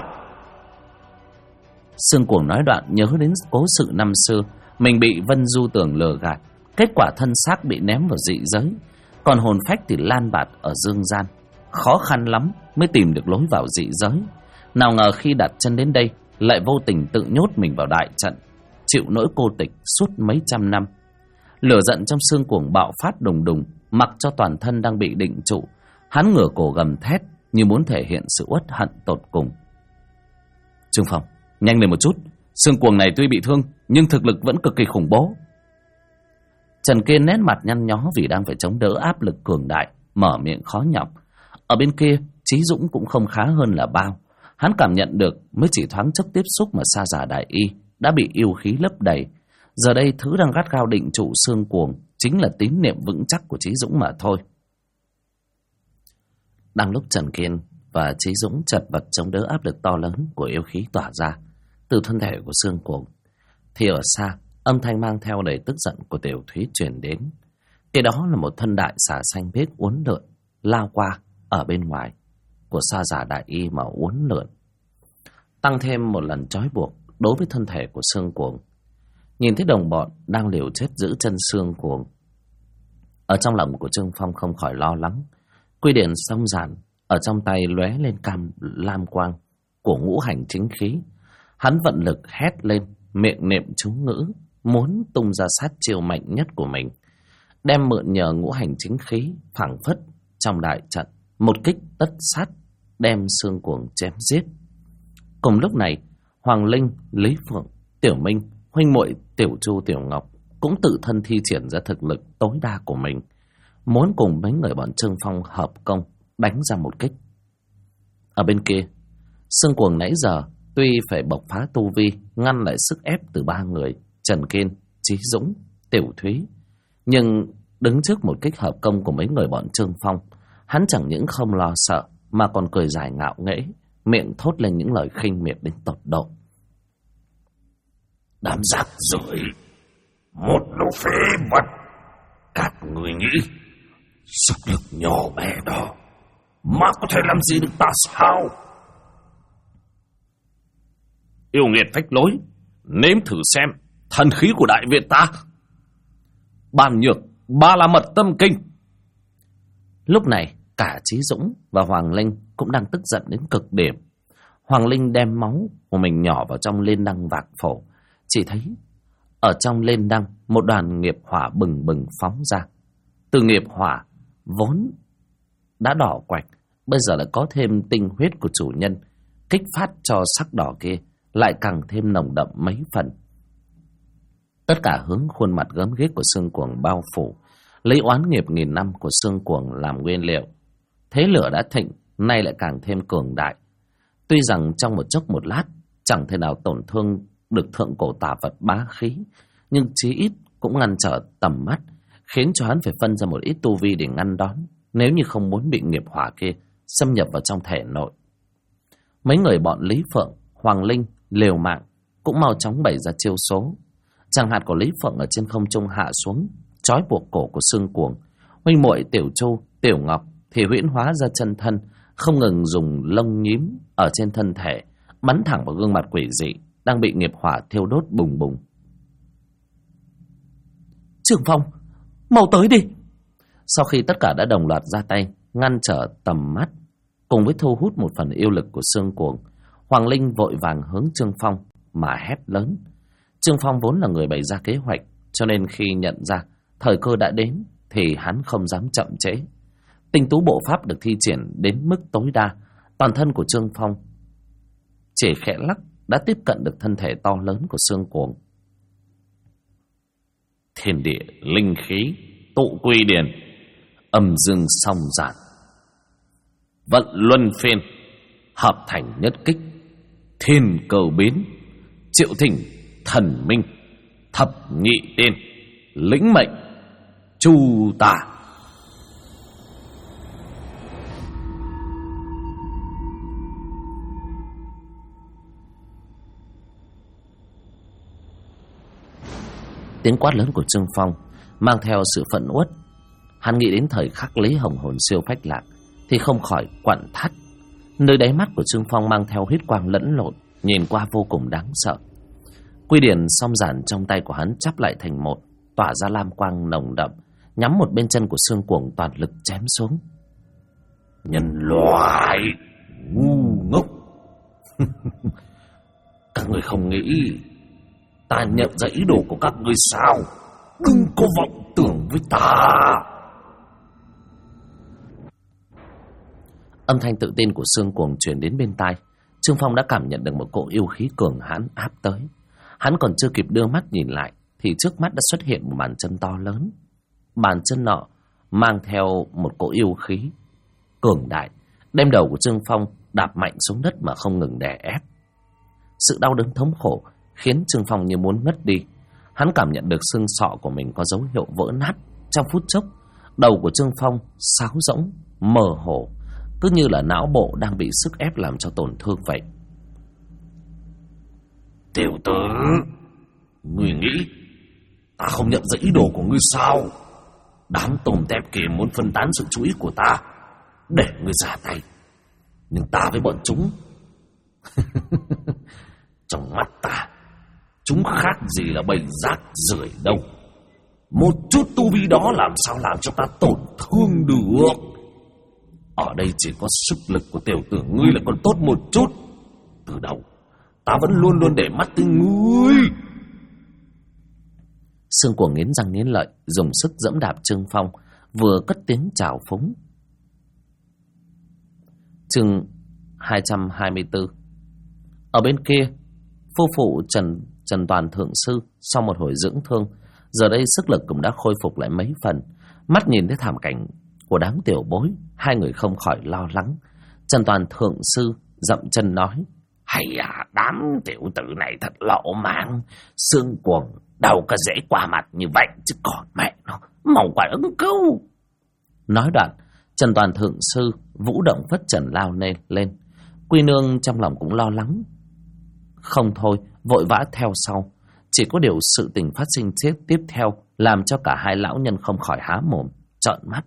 Sương Cuồng nói đoạn nhớ đến cố sự năm xưa mình bị Vân Du Tường lừa gạt, kết quả thân xác bị ném vào dị giới, còn hồn phách thì lan bạt ở dương gian, khó khăn lắm mới tìm được lối vào dị giới. Nào ngờ khi đặt chân đến đây lại vô tình tự nhốt mình vào đại trận, chịu nỗi cô tịch suốt mấy trăm năm. Lửa giận trong Sương Cuồng bạo phát đùng đùng, mặc cho toàn thân đang bị định trụ, hắn ngửa cổ gầm thét như muốn thể hiện sự uất hận tột cùng. Trương Phong, nhanh lên một chút, Sương Cuồng này tuy bị thương nhưng thực lực vẫn cực kỳ khủng bố. Trần Kiên nét mặt nhăn nhó vì đang phải chống đỡ áp lực cường đại, mở miệng khó nhọc. Ở bên kia, Chí Dũng cũng không khá hơn là bao. Hắn cảm nhận được mới chỉ thoáng chốc tiếp xúc mà Sa Giả Đại Y đã bị yêu khí lấp đầy. Giờ đây thứ đang gắt gao định trụ Sương Cuồng chính là tín niệm vững chắc của Chí Dũng mà thôi. Đang lúc Trần Kiên và Chí Dũng chật vật chống đỡ áp lực to lớn của yêu khí tỏa ra từ thân thể của Sương Cuồng, thì ở xa âm thanh mang theo đầy tức giận của Tiểu Thúy truyền đến. Cái đó là một thân đại xà xanh biếc uốn lượn lao qua ở bên ngoài của Sa Giả Đại Y mà uốn lượn, tăng thêm một lần trói buộc đối với thân thể của Sương Cuồng. Nhìn thấy đồng bọn đang liều chết giữ chân Sương Cuồng, ở trong lòng của Trương Phong không khỏi lo lắng. Quy điển song giản ở trong tay lóe lên lam quang của ngũ hành chính khí. Hắn vận lực hét lên, miệng niệm chú ngữ, muốn tung ra sát chiêu mạnh nhất của mình, đem mượn nhờ ngũ hành chính khí phảng phất trong đại trận, một kích tất sát đem Sương Cuồng chém giết. Cùng lúc này, Hoàng Linh, Lý Phượng, Tiểu Minh, huynh muội Tiểu Chu, Tiểu Ngọc cũng tự thân thi triển ra thực lực tối đa của mình, muốn cùng mấy người bọn Trương Phong hợp công đánh ra một kích. Ở bên kia, Sương Cuồng nãy giờ tuy phải bộc phá tu vi ngăn lại sức ép từ 3 người Trần Kiên, Chí Dũng, Tiểu Thúy, nhưng đứng trước một kích hợp công của mấy người bọn Trương Phong, hắn chẳng những không lo sợ mà còn cười dài ngạo nghễ, miệng thốt lên những lời khinh miệt đến tột độ. Đám rác rưởi, một lũ phế vật, các người nghĩ sức lực nhỏ bé đó mà có thể làm gì được ta sao? Yêu nghiệt phách lối, nếm thử xem thần khí của Đại Việt ta. Bàn nhược, ba la mật tâm kinh. Lúc này cả Chí Dũng và Hoàng Linh cũng đang tức giận đến cực điểm. Hoàng Linh đem máu của mình nhỏ vào trong lên đăng vạc phổ, chỉ thấy ở trong lên đăng một đoàn nghiệp hỏa bừng bừng phóng ra. Từ nghiệp hỏa vốn đã đỏ quạch, bây giờ lại có thêm tinh huyết của chủ nhân kích phát cho sắc đỏ kia lại càng thêm nồng đậm mấy phần. Tất cả hướng khuôn mặt gớm ghiếc của Sương Cuồng bao phủ, lấy oán nghiệp nghìn năm của Sương Cuồng làm nguyên liệu. Thế lửa đã thịnh, nay lại càng thêm cường đại. Tuy rằng trong một chốc một lát chẳng thể nào tổn thương được thượng cổ tà vật bá khí, nhưng chí ít cũng ngăn trở tầm mắt, khiến cho hắn phải phân ra một ít tu vi để ngăn đón, nếu như không muốn bị nghiệp hỏa kia xâm nhập vào trong thể nội. Mấy người bọn Lý Phượng, Hoàng Linh, liều mạng cũng mau chóng bày ra chiêu số. Chàng hạt của Lý Phượng ở trên không trung hạ xuống, trói buộc cổ của Sương Cuồng. Huynh muội Tiểu Chu, Tiểu Ngọc thì huyễn hóa ra chân thân, không ngừng dùng lông nhím ở trên thân thể bắn thẳng vào gương mặt quỷ dị đang bị nghiệp hỏa thiêu đốt bùng bùng. Trường Phong, mau tới đi! Sau khi tất cả đã đồng loạt ra tay ngăn trở tầm mắt, cùng với thu hút một phần yêu lực của Sương Cuồng, Hoàng Linh vội vàng hướng Trương Phong mà hét lớn. Trương Phong vốn là người bày ra kế hoạch, cho nên khi nhận ra thời cơ đã đến thì hắn không dám chậm trễ. Tinh tú bộ pháp được thi triển đến mức tối đa, toàn thân của Trương Phong chỉ khẽ lắc đã tiếp cận được thân thể to lớn của Sương Cuồng. Thiên địa linh khí tụ quy điển, âm dương song giản, vận luân phiên, hợp thành nhất kích, thiên cầu biến, triệu thỉnh thần minh, thập nhị tiên, lĩnh mệnh, chu tả. Tiếng quát lớn của Trương Phong mang theo sự phẫn uất. Hắn nghĩ đến thời khắc lấy hồng hồn siêu phách lạc thì không khỏi quặn thắt. Nơi đáy mắt của Trương Phong mang theo huyết quang lẫn lộn, nhìn qua vô cùng đáng sợ. Quy điển song giản trong tay của hắn chắp lại thành một, tỏa ra lam quang nồng đậm, nhắm một bên chân của Sương Cuồng toàn lực chém xuống. Nhân loại ngu ngốc! Các người không nghĩ ta nhận ra ý đồ của các ngươi sao? Đừng có vọng tưởng với ta! Âm thanh tự tin của Sương Cuồng truyền đến bên tai. Trương Phong đã cảm nhận được một cỗ yêu khí cường hãn áp tới. Hắn còn chưa kịp đưa mắt nhìn lại thì trước mắt đã xuất hiện một bàn chân to lớn. Bàn chân nọ mang theo một cỗ yêu khí cường đại, đem đầu của Trương Phong đạp mạnh xuống đất mà không ngừng đè ép. Sự đau đớn thống khổ khiến Trương Phong như muốn ngất đi. Hắn cảm nhận được xương sọ của mình có dấu hiệu vỡ nát. Trong phút chốc, đầu của Trương Phong sáo rỗng, mơ hồ, cứ như là não bộ đang bị sức ép làm cho tổn thương vậy. Tiểu tử, ngươi nghĩ ta không nhận ra ý đồ của ngươi sao? Đám tôm tép kia muốn phân tán sự chú ý của ta để ngươi ra tay, nhưng ta với bọn chúng trong mắt ta, chúng khác gì là bầy rác rưởi đâu. Một chút tu vi đó làm sao làm cho ta tổn thương được? Ở đây chỉ có sức lực của tiểu tử ngươi là còn tốt một chút. Từ đầu ta vẫn luôn luôn để mắt tới ngươi. Sương Cuồng nghiến răng nghiến lợi, dùng sức giẫm đạp Trương Phong, vừa cất tiếng chào phúng. Chương 224. Ở bên kia, phu phụ Trần Toàn thượng sư sau một hồi dưỡng thương, giờ đây sức lực cũng đã khôi phục lại mấy phần. Mắt nhìn thấy thảm cảnh của đám tiểu bối, hai người không khỏi lo lắng. Trần Toàn thượng sư dậm chân nói: hay à, đám tiểu tử này thật lộ mạng. Sương Cuồng đâu có dễ qua mặt như vậy, chứ còn mẹ nó mau quả ứng cứu. Nói đoạn, Trần Toàn thượng sư vũ động phất trần lao lên. Quy nương trong lòng cũng lo lắng, không thôi vội vã theo sau. Chỉ có điều sự tình phát sinh tiếp theo làm cho cả hai lão nhân không khỏi há mồm trợn mắt.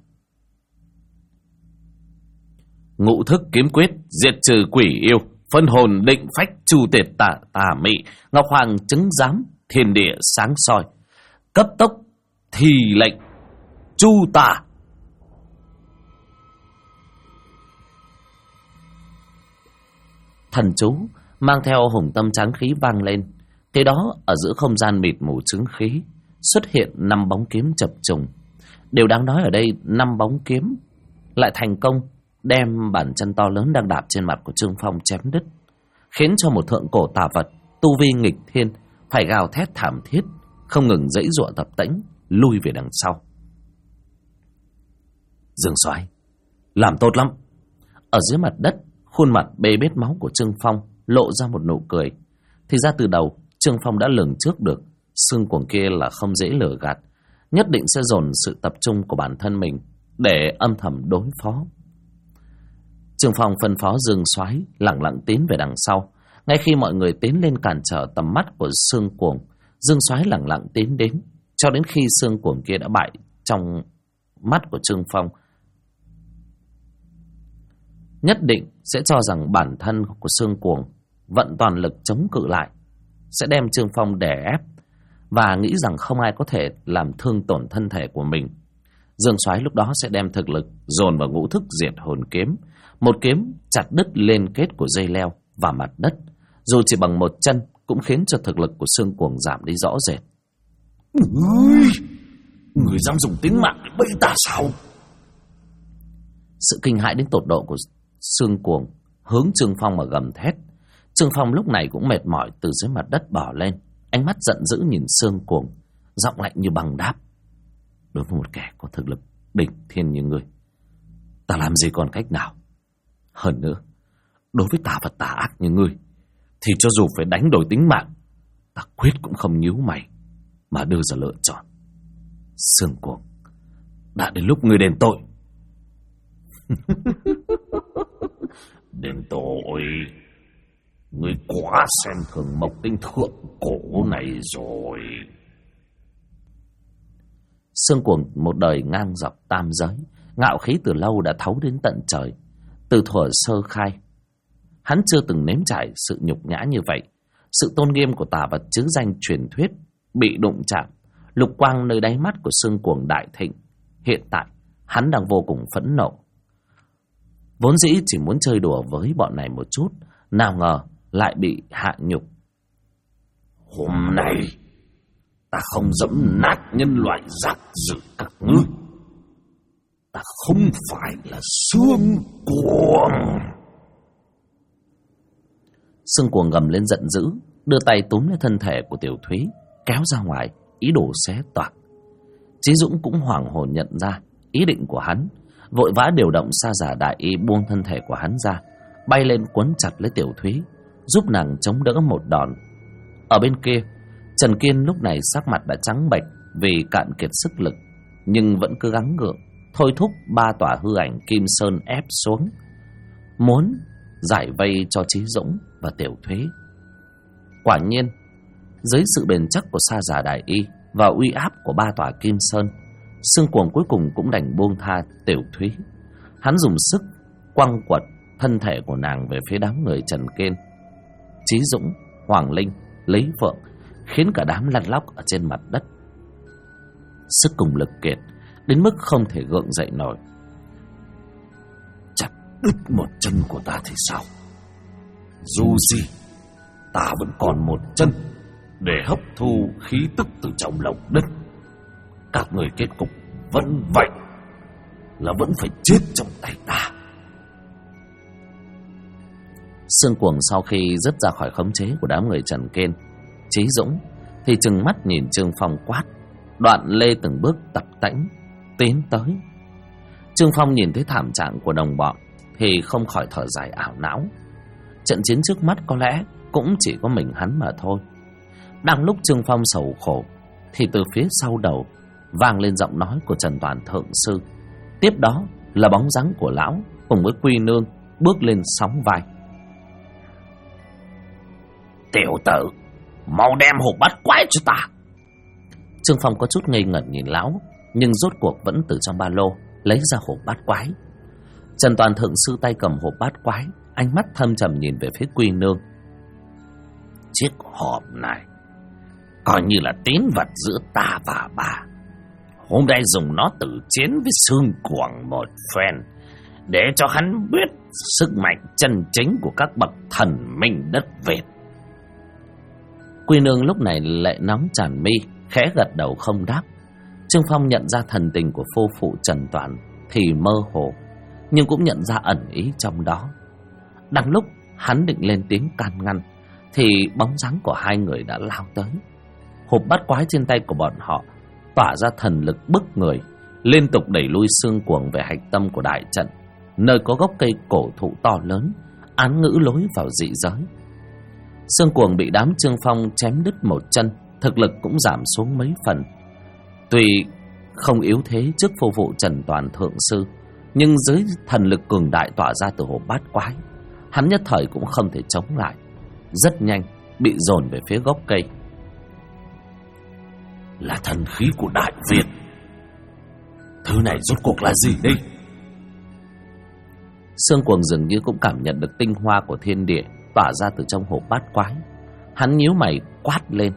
Ngũ thức kiếm quyết diệt trừ quỷ yêu, phân hồn định phách chu tiệt tà mị, ngọc hoàng chứng giám, thiên địa sáng soi, cấp tốc thì lệnh chu tà. Thần chú mang theo hùng tâm tráng khí vang lên. Thế đó ở giữa không gian mịt mù chứng khí xuất hiện 5 bóng kiếm chập trùng. Điều đáng nói ở đây, 5 bóng kiếm lại thành công đem bàn chân to lớn đang đạp trên mặt của Trương Phong chém đứt, khiến cho một thượng cổ tà vật tu vi nghịch thiên phải gào thét thảm thiết, không ngừng giãy giụa tập tễnh lui về đằng sau. Dương Soái, làm tốt lắm. Ở dưới mặt đất, khuôn mặt bê bết máu của Trương Phong lộ ra một nụ cười. Thì ra từ đầu Trương Phong đã lường trước được Sương Cuồng kia là không dễ lừa gạt, nhất định sẽ dồn sự tập trung của bản thân mình để âm thầm đối phó. Trương Phong phân phó Dương Soái lẳng lặng tiến về đằng sau. Ngay khi mọi người tiến lên cản trở tầm mắt của Xương Cuồng, Dương Soái lẳng lặng tiến đến, cho đến khi Xương Cuồng kia đã bại trong mắt của Trương Phong. Nhất định sẽ cho rằng bản thân của Xương Cuồng vận toàn lực chống cự lại, sẽ đem Trương Phong đè ép và nghĩ rằng không ai có thể làm thương tổn thân thể của mình. Dương Soái lúc đó sẽ đem thực lực dồn vào ngũ thức diệt hồn kiếm, một kiếm chặt đứt liên kết của dây leo và mặt đất, dù chỉ bằng một chân cũng khiến cho thực lực của Xương Cuồng giảm đi rõ rệt. Người dám dùng tính mạng để bẫy ta sao? Sự kinh hãi đến tột độ của Xương Cuồng hướng Trương Phong mà gầm thét. Trương Phong lúc này cũng mệt mỏi từ dưới mặt đất bò lên, ánh mắt giận dữ nhìn Xương Cuồng, giọng lạnh như băng đáp: đối với một kẻ có thực lực đỉnh thiên như ngươi, ta làm gì còn cách nào? Hơn nữa, đối với tà vật tà ác như ngươi, thì cho dù phải đánh đổi tính mạng, ta quyết cũng không nhíu mày mà đưa ra lựa chọn. Xương Cuồng, đã đến lúc ngươi đền tội. Đền tội? Ngươi quá xem thường Mộc Tinh thượng cổ này rồi. Xương Cuồng một đời ngang dọc tam giới, ngạo khí từ lâu đã thấu đến tận trời. Từ thuở sơ khai, hắn chưa từng nếm trải sự nhục nhã như vậy. Sự tôn nghiêm của tà vật chứ danh truyền thuyết bị đụng chạm, lục quang nơi đáy mắt của Xương Cuồng đại thịnh. Hiện tại hắn đang vô cùng phẫn nộ. Vốn dĩ chỉ muốn chơi đùa với bọn này một chút, nào ngờ lại bị hạ nhục. Hôm nay ta không dẫm nát nhân loại rác rưởi các ngươi. Ta không phải là Xương Cuồng. Xương Cuồng gầm lên giận dữ, đưa tay túm lấy thân thể của Tiểu Thúy, kéo ra ngoài, ý đồ xé toạc. Chí Dũng cũng hoảng hồn nhận ra ý định của hắn, vội vã điều động Sa Giả Đại Y buông thân thể của hắn ra, bay lên quấn chặt lấy Tiểu Thúy, giúp nàng chống đỡ một đòn. Ở bên kia, Trần Kiên lúc này sắc mặt đã trắng bệch vì cạn kiệt sức lực, nhưng vẫn cứ gắng gượng thôi thúc 3 tòa hư ảnh Kim Sơn ép xuống, muốn giải vây cho Chí Dũng và Tiểu Thúy. Quả nhiên, dưới sự bền chắc của Sa Giả Đại Y và uy áp của 3 tòa Kim Sơn, Xương Cuồng cuối cùng cũng đành buông tha Tiểu Thúy. Hắn dùng sức quăng quật thân thể của nàng về phía đám người Trần Kiên, Chí Dũng, Hoàng Linh, Lý Phượng, khiến cả đám lăn lóc ở trên mặt đất. Sức cùng lực kiệt đến mức không thể gượng dậy nổi. Chặt đứt một chân của ta thì sao? Dù gì ta vẫn còn một chân để hấp thu khí tức từ trong lòng đất. Các người kết cục vẫn vậy, là vẫn phải chết trong tay ta. Xương Cuồng sau khi dứt ra khỏi khống chế của đám người Trần Kiên, Chí Dũng thì trừng mắt nhìn Trương Phong quát, đoạn lê từng bước tập tễnh tiến tới. Trương Phong nhìn thấy thảm trạng của đồng bọn thì không khỏi thở dài ảo não. Trận chiến trước mắt có lẽ cũng chỉ có mình hắn mà thôi. Đang lúc Trương Phong sầu khổ thì từ phía sau đầu vang lên giọng nói của Trần Toàn Thượng Sư. Tiếp đó là bóng dáng của lão cùng với Quy Nương bước lên sóng vai. Tiểu tử, mau đem hộp bắt quái cho ta. Trương Phong có chút ngây ngẩn nhìn lão, nhưng rốt cuộc vẫn từ trong ba lô lấy ra hộp bát quái. Trần Toàn Thượng Sư tay cầm hộp bát quái, ánh mắt thâm trầm nhìn về phía Quy Nương. Chiếc hộp này coi như là tín vật giữa ta và bà. Hôm nay dùng nó tử chiến với Xương Cuồng một phen, để cho hắn biết sức mạnh chân chính của các bậc thần minh đất Việt. Quy Nương lúc này lệ nóng tràn mi, khẽ gật đầu không đáp. Trương Phong nhận ra thần tình của phu phụ Trần Toàn thì mơ hồ, nhưng cũng nhận ra ẩn ý trong đó. Đang lúc hắn định lên tiếng can ngăn thì bóng dáng của hai người đã lao tới. Hộp bát quái trên tay của bọn họ tỏa ra thần lực bức người, liên tục đẩy lui Xương Cuồng về hạch tâm của đại trận, nơi có gốc cây cổ thụ to lớn án ngữ lối vào dị giới. Xương Cuồng bị đám Trương Phong chém đứt một chân, thực lực cũng giảm xuống mấy phần. Tuy không yếu thế trước phu phụ Trần Toàn Thượng Sư, nhưng dưới thần lực cường đại tỏa ra từ hộp bát quái, hắn nhất thời cũng không thể chống lại, rất nhanh bị dồn về phía gốc cây. Là thần khí của Đại Việt. Thứ này rốt cuộc là gì đây? Sương Cuồng dường như cũng cảm nhận được tinh hoa của thiên địa tỏa ra từ trong hộp bát quái. Hắn nhíu mày quát lên.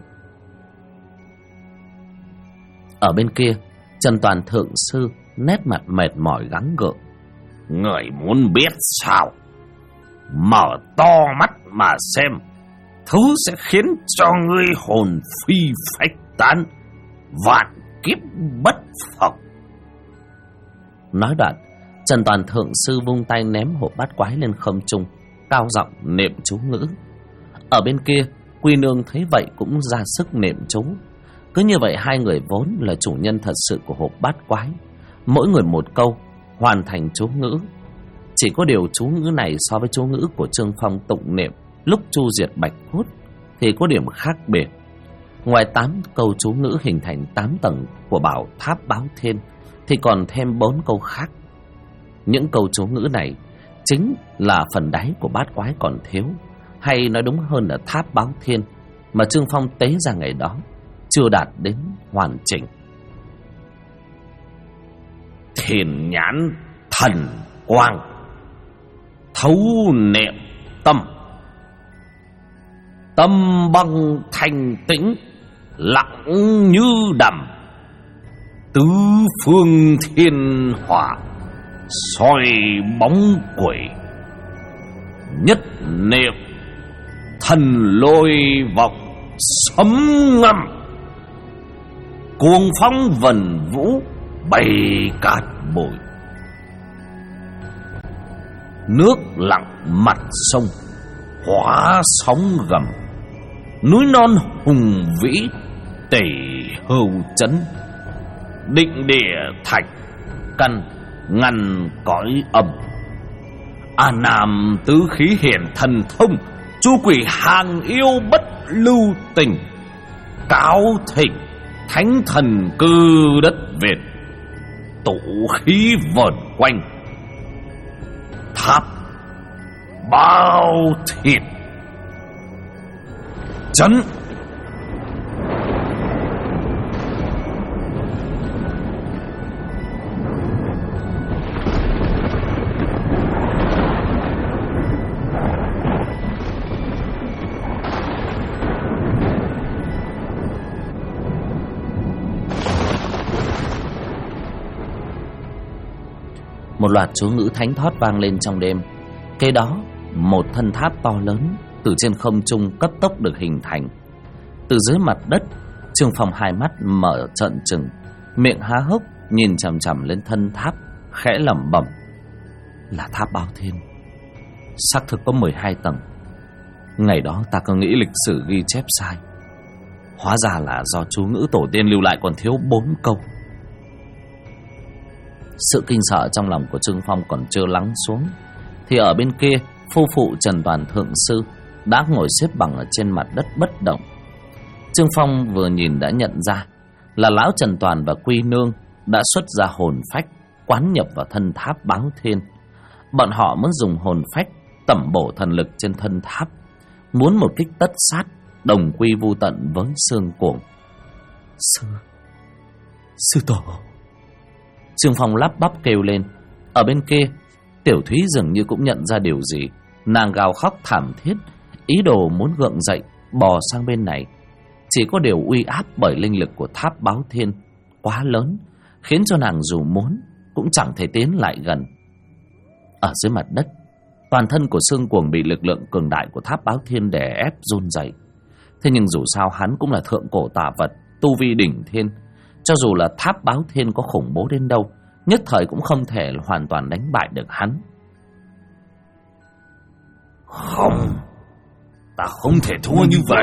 Ở bên kia, Trần Toàn Thượng Sư nét mặt mệt mỏi gắng gượng. Người muốn biết sao? Mở to mắt mà xem. Thứ sẽ khiến cho ngươi hồn phi phách tán, vạn kiếp bất phục. Nói đoạn, Trần Toàn Thượng Sư vung tay ném hộp bát quái lên không trung, cao giọng niệm chú ngữ. Ở bên kia, Quy Nương thấy vậy cũng ra sức niệm chú. Cứ như vậy hai người vốn là chủ nhân thật sự của hộp bát quái, mỗi người một câu, hoàn thành chú ngữ. Chỉ có điều chú ngữ này so với chú ngữ của Trương Phong tụng niệm lúc chu diệt Bạch Cốt thì có điểm khác biệt. Ngoài 8 câu chú ngữ hình thành 8 tầng của bảo tháp báo thiên, thì còn thêm 4 câu khác. Những câu chú ngữ này chính là phần đáy của bát quái còn thiếu, hay nói đúng hơn là tháp báo thiên mà Trương Phong tế ra ngày đó chưa đạt đến hoàn chỉnh. Thiên nhãn thần quang, thấu niệm tâm, tâm băng thanh tĩnh, lặng như đầm, tứ phương thiên hỏa, soi bóng quỷ, nhất niệm thần lôi vọng sấm ngâm, cuồng phong vần vũ bay cát bụi. Nước lặng mặt sông hóa sóng gầm, núi non hùng vĩ tể hầu chấn, định địa thạch căn ngăn cõi âm. Nam tứ khí hiển thần thông, chu quỷ hàng yêu bất lưu tình, cáo thịnh thánh thần cư đất Việt, tụ khí vờn quanh, tháp bao thịt chấn. Một loạt chú ngữ thánh thót vang lên trong đêm. Kế đó, một thân tháp to lớn từ trên không trung cấp tốc được hình thành. Từ dưới mặt đất, Trương Phong hai mắt mở trợn trừng, miệng há hốc nhìn chằm chằm lên thân tháp, khẽ lẩm bẩm: là tháp Báo Thiên. Xác thực có 12 tầng. Ngày đó ta có nghĩ lịch sử ghi chép sai, hóa ra là do chú ngữ tổ tiên lưu lại còn thiếu 4 câu. Sự kinh sợ trong lòng của Trương Phong còn chưa lắng xuống, thì ở bên kia, phu phụ Trần Toàn Thượng Sư đã ngồi xếp bằng ở trên mặt đất bất động. Trương Phong vừa nhìn đã nhận ra là lão Trần Toàn và Quy Nương đã xuất ra hồn phách quán nhập vào thân tháp Báo Thiên. Bọn họ muốn dùng hồn phách tẩm bổ thần lực trên thân tháp, muốn một kích tất sát, đồng quy vu tận với Sương Cuồng. Sư tổ. Trương Phong lắp bắp kêu lên. Ở bên kia, Tiểu Thúy dường như cũng nhận ra điều gì, nàng gào khóc thảm thiết, ý đồ muốn gượng dậy bò sang bên này. Chỉ có điều uy áp bởi linh lực của tháp Báo Thiên quá lớn, khiến cho nàng dù muốn cũng chẳng thể tiến lại gần. Ở dưới mặt đất, toàn thân của Sương Cuồng bị lực lượng cường đại của tháp Báo Thiên đè ép run rẩy. Thế nhưng dù sao hắn cũng là thượng cổ tà vật, tu vi đỉnh thiên, cho dù là tháp Báo Thiên có khủng bố đến đâu, nhất thời cũng không thể hoàn toàn đánh bại được hắn. Không, ta không thể thua như vậy.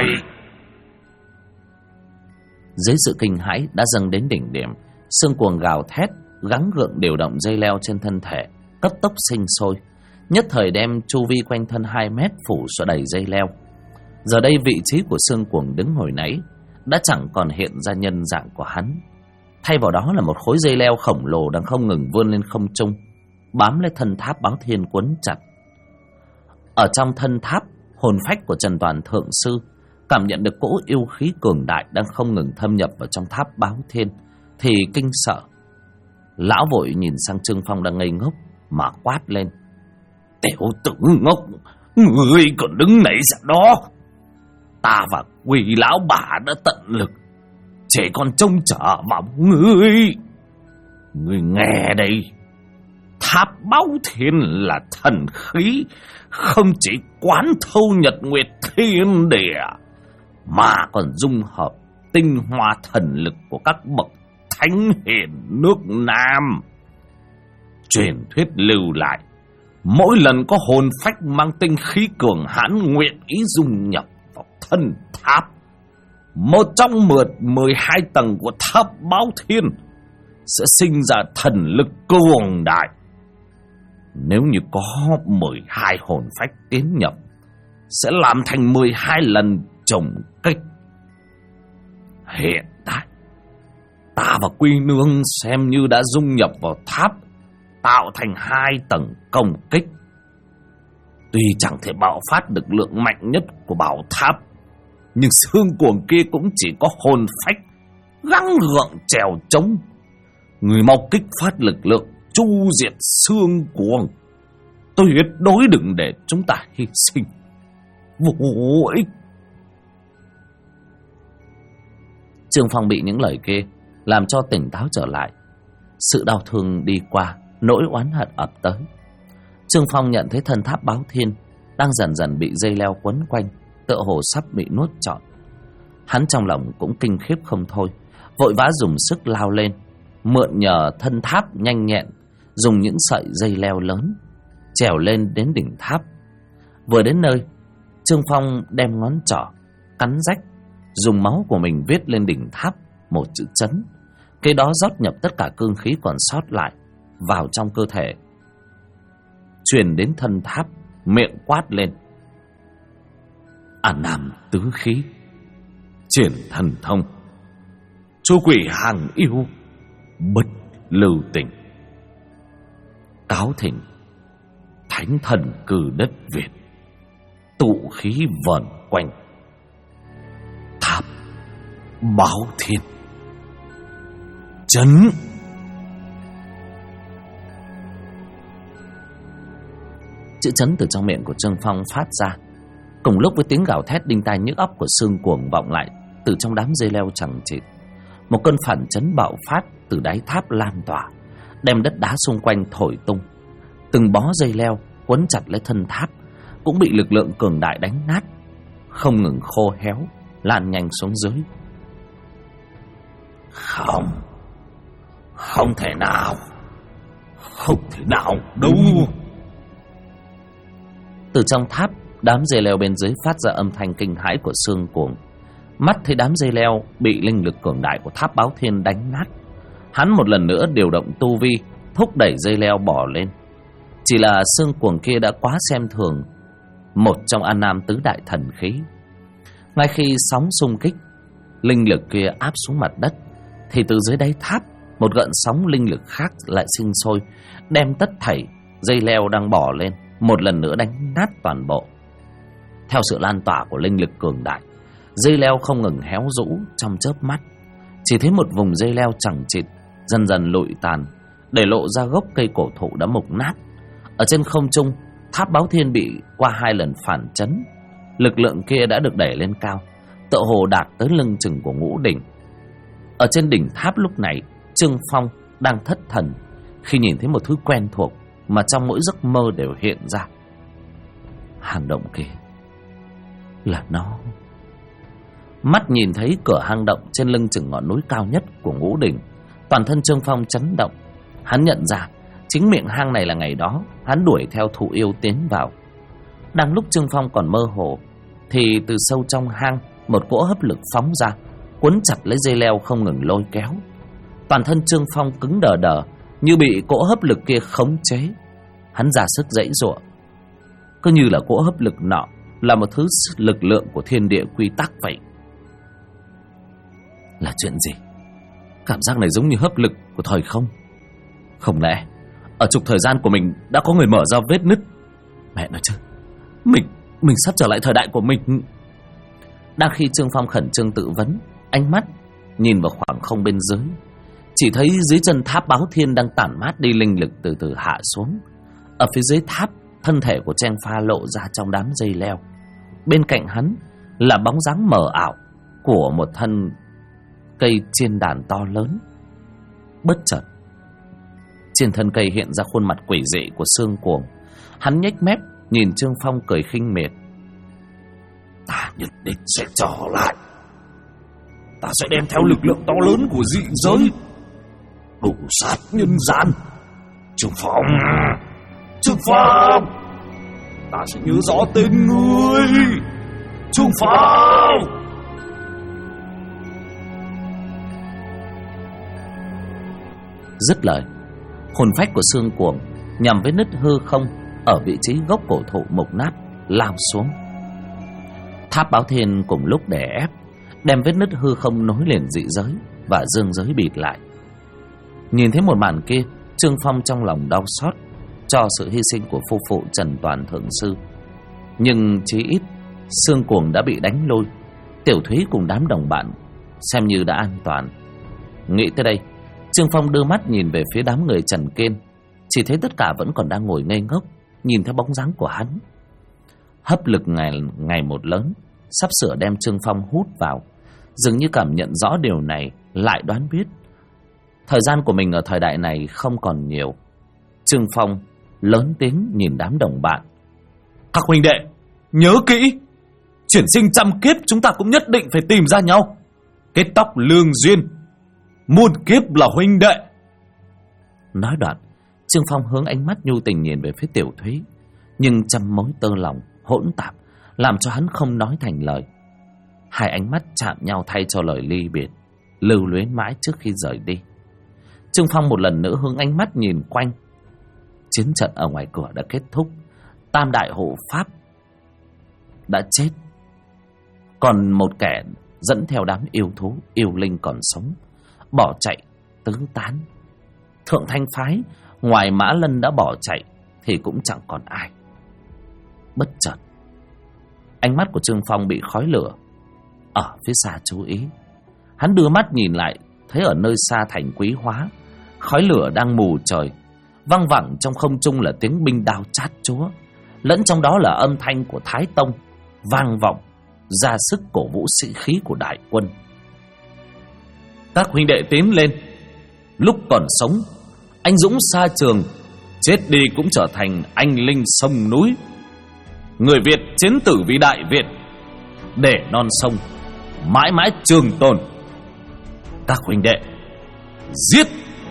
Dưới sự kinh hãi đã dâng đến đỉnh điểm, Sương Cuồng gào thét, gắng gượng điều động dây leo trên thân thể, cấp tốc sinh sôi, nhất thời đem chu vi quanh thân 2 mét phủ xóa đầy dây leo. Giờ đây vị trí của Sương Cuồng đứng hồi nãy đã chẳng còn hiện ra nhân dạng của hắn. Thay vào đó là một khối dây leo khổng lồ đang không ngừng vươn lên không trung, bám lấy thân tháp Báo Thiên quấn chặt. Ở trong thân tháp, hồn phách của Trần Toàn Thượng Sư cảm nhận được cỗ yêu khí cường đại đang không ngừng thâm nhập vào trong tháp Báo Thiên thì kinh sợ. Lão vội nhìn sang Trương Phong đang ngây ngốc mà quát lên: Tiểu tử ngốc, ngươi còn đứng nãy ra đó. Ta và Quỷ lão bà đã tận lực, chỉ còn trông chờ vào ngươi. Ngươi nghe đây, tháp Báo Thiên là thần khí, không chỉ quán thâu nhật nguyệt thiên địa, mà còn dung hợp tinh hoa thần lực của các bậc thánh hiền nước Nam. Truyền thuyết lưu lại, mỗi lần có hồn phách mang tinh khí cường hãn nguyện ý dung nhập vào thân tháp, một trong 12 tầng của tháp Báo Thiên sẽ sinh ra thần lực cường đại. Nếu như có 12 hồn phách tiến nhập, sẽ làm thành 12 lần trùng kích. Hiện tại, ta và Quy Nương xem như đã dung nhập vào tháp, tạo thành 2 tầng công kích. Tuy chẳng thể bạo phát được lượng mạnh nhất của bảo tháp, nhưng xương cuồng kia cũng chỉ có hồn phách gắng gượng trèo trống. Người mau kích phát lực lượng chu diệt xương cuồng, tuyệt đối đừng để chúng ta hy sinh vô ích. Trương Phong bị những lời kia làm cho tỉnh táo trở lại. Sự đau thương đi qua, nỗi oán hận ập tới. Trương Phong nhận thấy thân tháp Báo Thiên đang dần dần bị dây leo quấn quanh, tựa hồ sắp bị nuốt trọn. Hắn trong lòng cũng kinh khiếp không thôi, vội vã dùng sức lao lên, mượn nhờ thân tháp nhanh nhẹn, dùng những sợi dây leo lớn trèo lên đến đỉnh tháp. Vừa đến nơi, Trương Phong đem ngón trỏ cắn rách, dùng máu của mình viết lên đỉnh tháp một chữ Trấn. Kế đó rót nhập tất cả cương khí còn sót lại vào trong cơ thể, truyền đến thân tháp, miệng quát lên: An Nam tứ khí, triển thần thông, chu quỷ hàng yêu, bất lưu tình, cáo thỉnh thánh thần cử đất Việt, tụ khí vờn quanh tháp Báo Thiên. Trấn. Chữ Trấn từ trong miệng của Trương Phong phát ra, cùng lúc với tiếng gào thét đinh tai nhức óc của xương cuồng vọng lại từ trong đám dây leo chằng chịt. Một cơn phản chấn bạo phát từ đáy tháp lan tỏa, đem đất đá xung quanh thổi tung. Từng bó dây leo quấn chặt lấy thân tháp cũng bị lực lượng cường đại đánh nát, không ngừng khô héo, lan nhanh xuống dưới. Không thể nào đâu. Từ trong tháp, đám dây leo bên dưới phát ra âm thanh kinh hãi của xương cuồng. Mắt thấy đám dây leo bị linh lực cường đại của tháp Báo Thiên đánh nát, hắn một lần nữa điều động tu vi, thúc đẩy dây leo bỏ lên. Chỉ là xương cuồng kia đã quá xem thường một trong An Nam tứ đại thần khí. Ngay khi sóng xung kích, linh lực kia áp xuống mặt đất, thì từ dưới đáy tháp, một gợn sóng linh lực khác lại sinh sôi, đem tất thảy dây leo đang bỏ lên một lần nữa đánh nát toàn bộ. Theo sự lan tỏa của linh lực cường đại, dây leo không ngừng héo rũ trong chớp mắt. Chỉ thấy một vùng dây leo chằng chịt dần dần lụi tàn, để lộ ra gốc cây cổ thụ đã mục nát. Ở trên không trung, tháp Báo Thiên bị qua 2 lần phản chấn, lực lượng kia đã được đẩy lên cao, tựa hồ đạt tới lưng chừng của Ngũ Đỉnh. Ở trên đỉnh tháp lúc này, Trương Phong đang thất thần khi nhìn thấy một thứ quen thuộc mà trong mỗi giấc mơ đều hiện ra. Hang động kia là nó. Mắt nhìn thấy cửa hang động trên lưng chừng ngọn núi cao nhất của Ngũ Đỉnh, toàn thân Trương Phong chấn động. Hắn nhận ra chính miệng hang này là ngày đó hắn đuổi theo thụ yêu tiến vào. Đang lúc Trương Phong còn mơ hồ, thì từ sâu trong hang, một cỗ hấp lực phóng ra, quấn chặt lấy dây leo không ngừng lôi kéo. Toàn thân Trương Phong cứng đờ đờ, như bị cỗ hấp lực kia khống chế. Hắn ra sức giãy giụa, cứ như là cỗ hấp lực nọ là một thứ lực lượng của thiên địa quy tắc vậy. Là chuyện gì? Cảm giác này giống như hấp lực của thời không. Không lẽ ở trục thời gian của mình đã có người mở ra vết nứt? Mẹ nói chứ, mình sắp trở lại thời đại của mình. Đang khi Trương Phong khẩn trương tự vấn, ánh mắt nhìn vào khoảng không bên dưới, chỉ thấy dưới chân tháp Báo Thiên đang tản mát đi linh lực từ từ hạ xuống. Ở phía dưới tháp, thân thể của Trang Pha lộ ra trong đám dây leo. Bên cạnh hắn là bóng dáng mờ ảo của một thân cây chiên đàn to lớn. Bất chợt, trên thân cây hiện ra khuôn mặt quỷ dị của Sương Cuồng. Hắn nhếch mép nhìn Trương Phong cười khinh miệt. Ta nhất định sẽ trở lại. Ta sẽ đem theo lực lượng to lớn của dị giới, đủ sát nhân gian. Trương Phong, Trương Phong, ta sẽ nhớ rõ tên ngươi. Trương Phong. Dứt lời, hồn phách của Sương Cuồng nhằm với nứt hư không ở vị trí gốc cổ thụ mục nát lao xuống. Tháp Báo Thiên cùng lúc đè ép, đem vết nứt hư không nối liền dị giới và dương giới bịt lại. Nhìn thấy một màn kia, Trương Phong trong lòng đau xót cho sự hy sinh của phu phụ Trần Toàn Thượng Sư. Nhưng chí ít Sương Cuồng đã bị đánh lôi, Tiểu Thúy cùng đám đồng bạn xem như đã an toàn. Nghĩ tới đây, Trương Phong đưa mắt nhìn về phía đám người Trần Kiên, chỉ thấy tất cả vẫn còn đang ngồi ngây ngốc nhìn theo bóng dáng của hắn. Hấp lực ngày một lớn, sắp sửa đem Trương Phong hút vào. Dường như cảm nhận rõ điều này, lại đoán biết thời gian của mình ở thời đại này không còn nhiều. Trương Phong lớn tiếng nhìn đám đồng bạn. Các huynh đệ, nhớ kỹ, chuyển sinh trăm kiếp chúng ta cũng nhất định phải tìm ra nhau, kết tóc lương duyên, muôn kiếp là huynh đệ. Nói đoạn, Trương Phong hướng ánh mắt nhu tình nhìn về phía Tiểu Thúy, nhưng trăm mối tơ lòng hỗn tạp làm cho hắn không nói thành lời. Hai ánh mắt chạm nhau thay cho lời ly biệt, lưu luyến mãi trước khi rời đi. Trương Phong một lần nữa hướng ánh mắt nhìn quanh. Chiến trận ở ngoài cửa đã kết thúc, tam đại hộ pháp đã chết, còn một kẻ dẫn theo đám yêu thú yêu linh còn sống bỏ chạy tứ tán. Thượng Thanh phái ngoài Mã Lân đã bỏ chạy thì cũng chẳng còn ai. Bất chợt, ánh mắt của Trương Phong bị khói lửa ở phía xa chú ý. Hắn đưa mắt nhìn lại, thấy ở nơi xa thành Quý Hóa, khói lửa đang mù trời, văng vẳng trong không trung là tiếng binh đao chát chúa, lẫn trong đó là âm thanh của Thái Tông vang vọng ra sức cổ vũ sĩ khí của đại quân. Các huynh đệ tiến lên, lúc còn sống anh dũng xa trường, chết đi cũng trở thành anh linh sông núi. Người Việt chiến tử vì Đại Việt, để non sông mãi mãi trường tồn. Các huynh đệ, giết!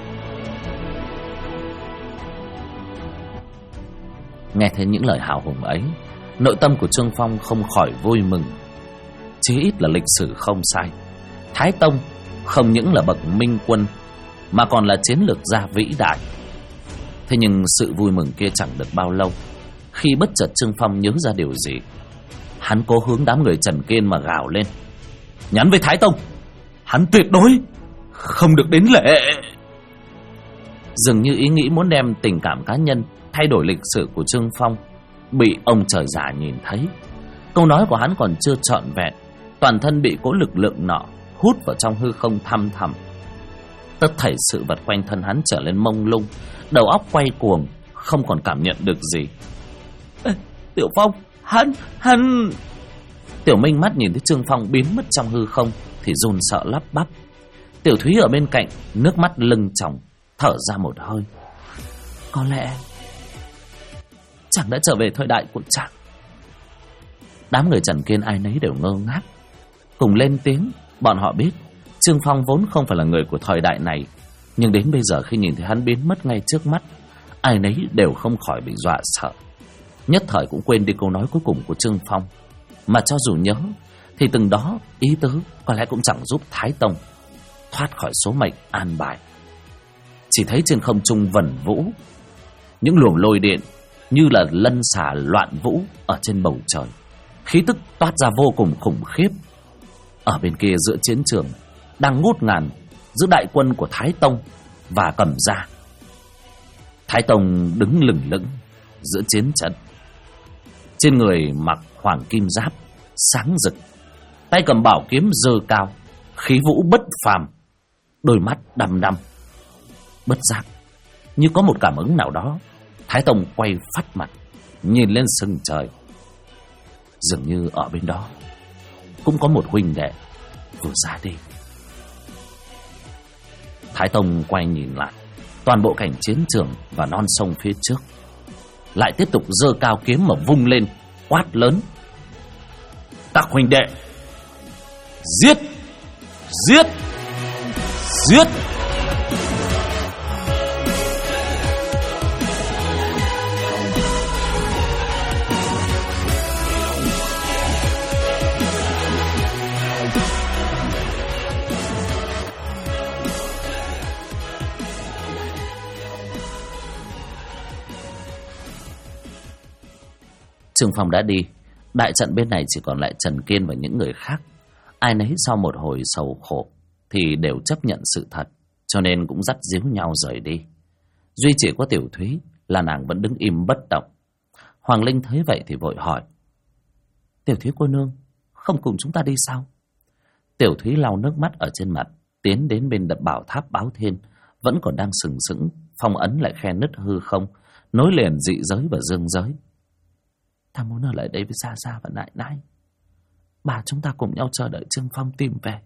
Nghe thấy những lời hào hùng ấy, nội tâm của Trương Phong không khỏi vui mừng. Chí ít là lịch sử không sai, Thái Tông không những là bậc minh quân mà còn là chiến lược gia vĩ đại. Thế nhưng sự vui mừng kia chẳng được bao lâu, khi bất chợt Trương Phong nhớ ra điều gì. Hắn cố hướng đám người Trần Kiên mà gào lên: nhắn với Thái Tông, hắn tuyệt đối không được đến lễ. Dường như ý nghĩ muốn đem tình cảm cá nhân thay đổi lịch sử của Trương Phong bị ông trời già nhìn thấy. Câu nói của hắn còn chưa trọn vẹn, toàn thân bị cỗ lực lượng nọ hút vào trong hư không thăm thẳm. Tất thảy sự vật quanh thân hắn trở nên mông lung, đầu óc quay cuồng, không còn cảm nhận được gì. Tiểu Phong, hắn... Tiểu Minh mắt nhìn thấy Trương Phong biến mất trong hư không thì run sợ lắp bắp. Tiểu Thúy ở bên cạnh nước mắt lưng tròng, thở ra một hơi. Có lẽ chàng đã trở về thời đại của chàng. Đám người Trần Kiên ai nấy đều ngơ ngác, cùng lên tiếng. Bọn họ biết Trương Phong vốn không phải là người của thời đại này, nhưng đến bây giờ khi nhìn thấy hắn biến mất ngay trước mắt, ai nấy đều không khỏi bị dọa sợ. Nhất thời cũng quên đi câu nói cuối cùng của Trương Phong, mà cho dù nhớ thì từng đó ý tứ có lẽ cũng chẳng giúp Thái Tông thoát khỏi số mệnh an bài. Chỉ thấy trên không trung vẩn vũ những luồng lôi điện như là lân xà loạn vũ ở trên bầu trời, khí tức toát ra vô cùng khủng khiếp. Ở bên kia giữa chiến trường đang ngút ngàn giữa đại quân của Thái Tông và Cẩm Gia. Thái Tông đứng lừng lững giữa chiến trận, trên người mặc hoàng kim giáp sáng rực, tay cầm bảo kiếm giơ cao, khí vũ bất phàm, đôi mắt đăm đăm. Bất giác như có một cảm ứng nào đó, Thái Tông quay phắt mặt nhìn lên sừng trời. Dường như ở bên đó cũng có một huynh đệ vừa ra đi. Thái Tông quay nhìn lại toàn bộ cảnh chiến trường và non sông phía trước, lại tiếp tục giơ cao kiếm mà vung lên, quát lớn: các huynh đệ, giết, giết, giết! Trương Phong đã đi, đại trận bên này chỉ còn lại Trần Kiên và những người khác. Ai nấy sau một hồi sầu khổ thì đều chấp nhận sự thật, cho nên cũng dắt díu nhau rời đi. Duy chỉ có Tiểu Thúy là nàng vẫn đứng im bất động. Hoàng Linh thấy vậy thì vội hỏi: Tiểu Thúy cô nương, không cùng chúng ta đi sao? Tiểu Thúy lau nước mắt ở trên mặt, tiến đến bên đập bảo tháp Báo Thiên, vẫn còn đang sừng sững, phong ấn lại khe nứt hư không, nối liền dị giới và dương giới. Ta muốn ở lại đây với Gia Gia và Nại Nại. Bà chúng ta cùng nhau chờ đợi Trương Phong tìm về.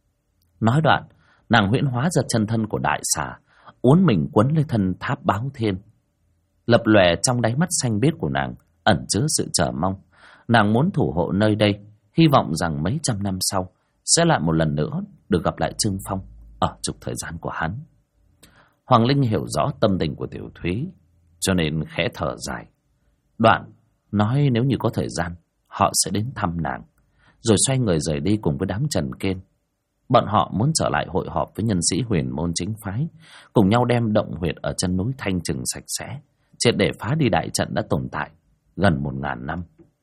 Nói đoạn, nàng huyễn hóa ra chân thân của đại xà, uốn mình quấn lên thân tháp Báo Thiên. Lập lòe trong đáy mắt xanh biếc của nàng ẩn chứa sự chờ mong. Nàng muốn thủ hộ nơi đây, hy vọng rằng mấy trăm năm sau sẽ lại một lần nữa được gặp lại Trương Phong ở trục thời gian của hắn. Hoàng Linh hiểu rõ tâm tình của Tiểu Thúy, cho nên khẽ thở dài. Đoạn nói nếu như có thời gian họ sẽ đến thăm nàng, rồi xoay người rời đi cùng với đám Trần Kiên. Bọn họ muốn trở lại hội họp với nhân sĩ huyền môn chính phái, cùng nhau đem động huyệt ở chân núi Thanh Trừng sạch sẽ, triệt để phá đi đại trận đã tồn tại gần 1000 năm.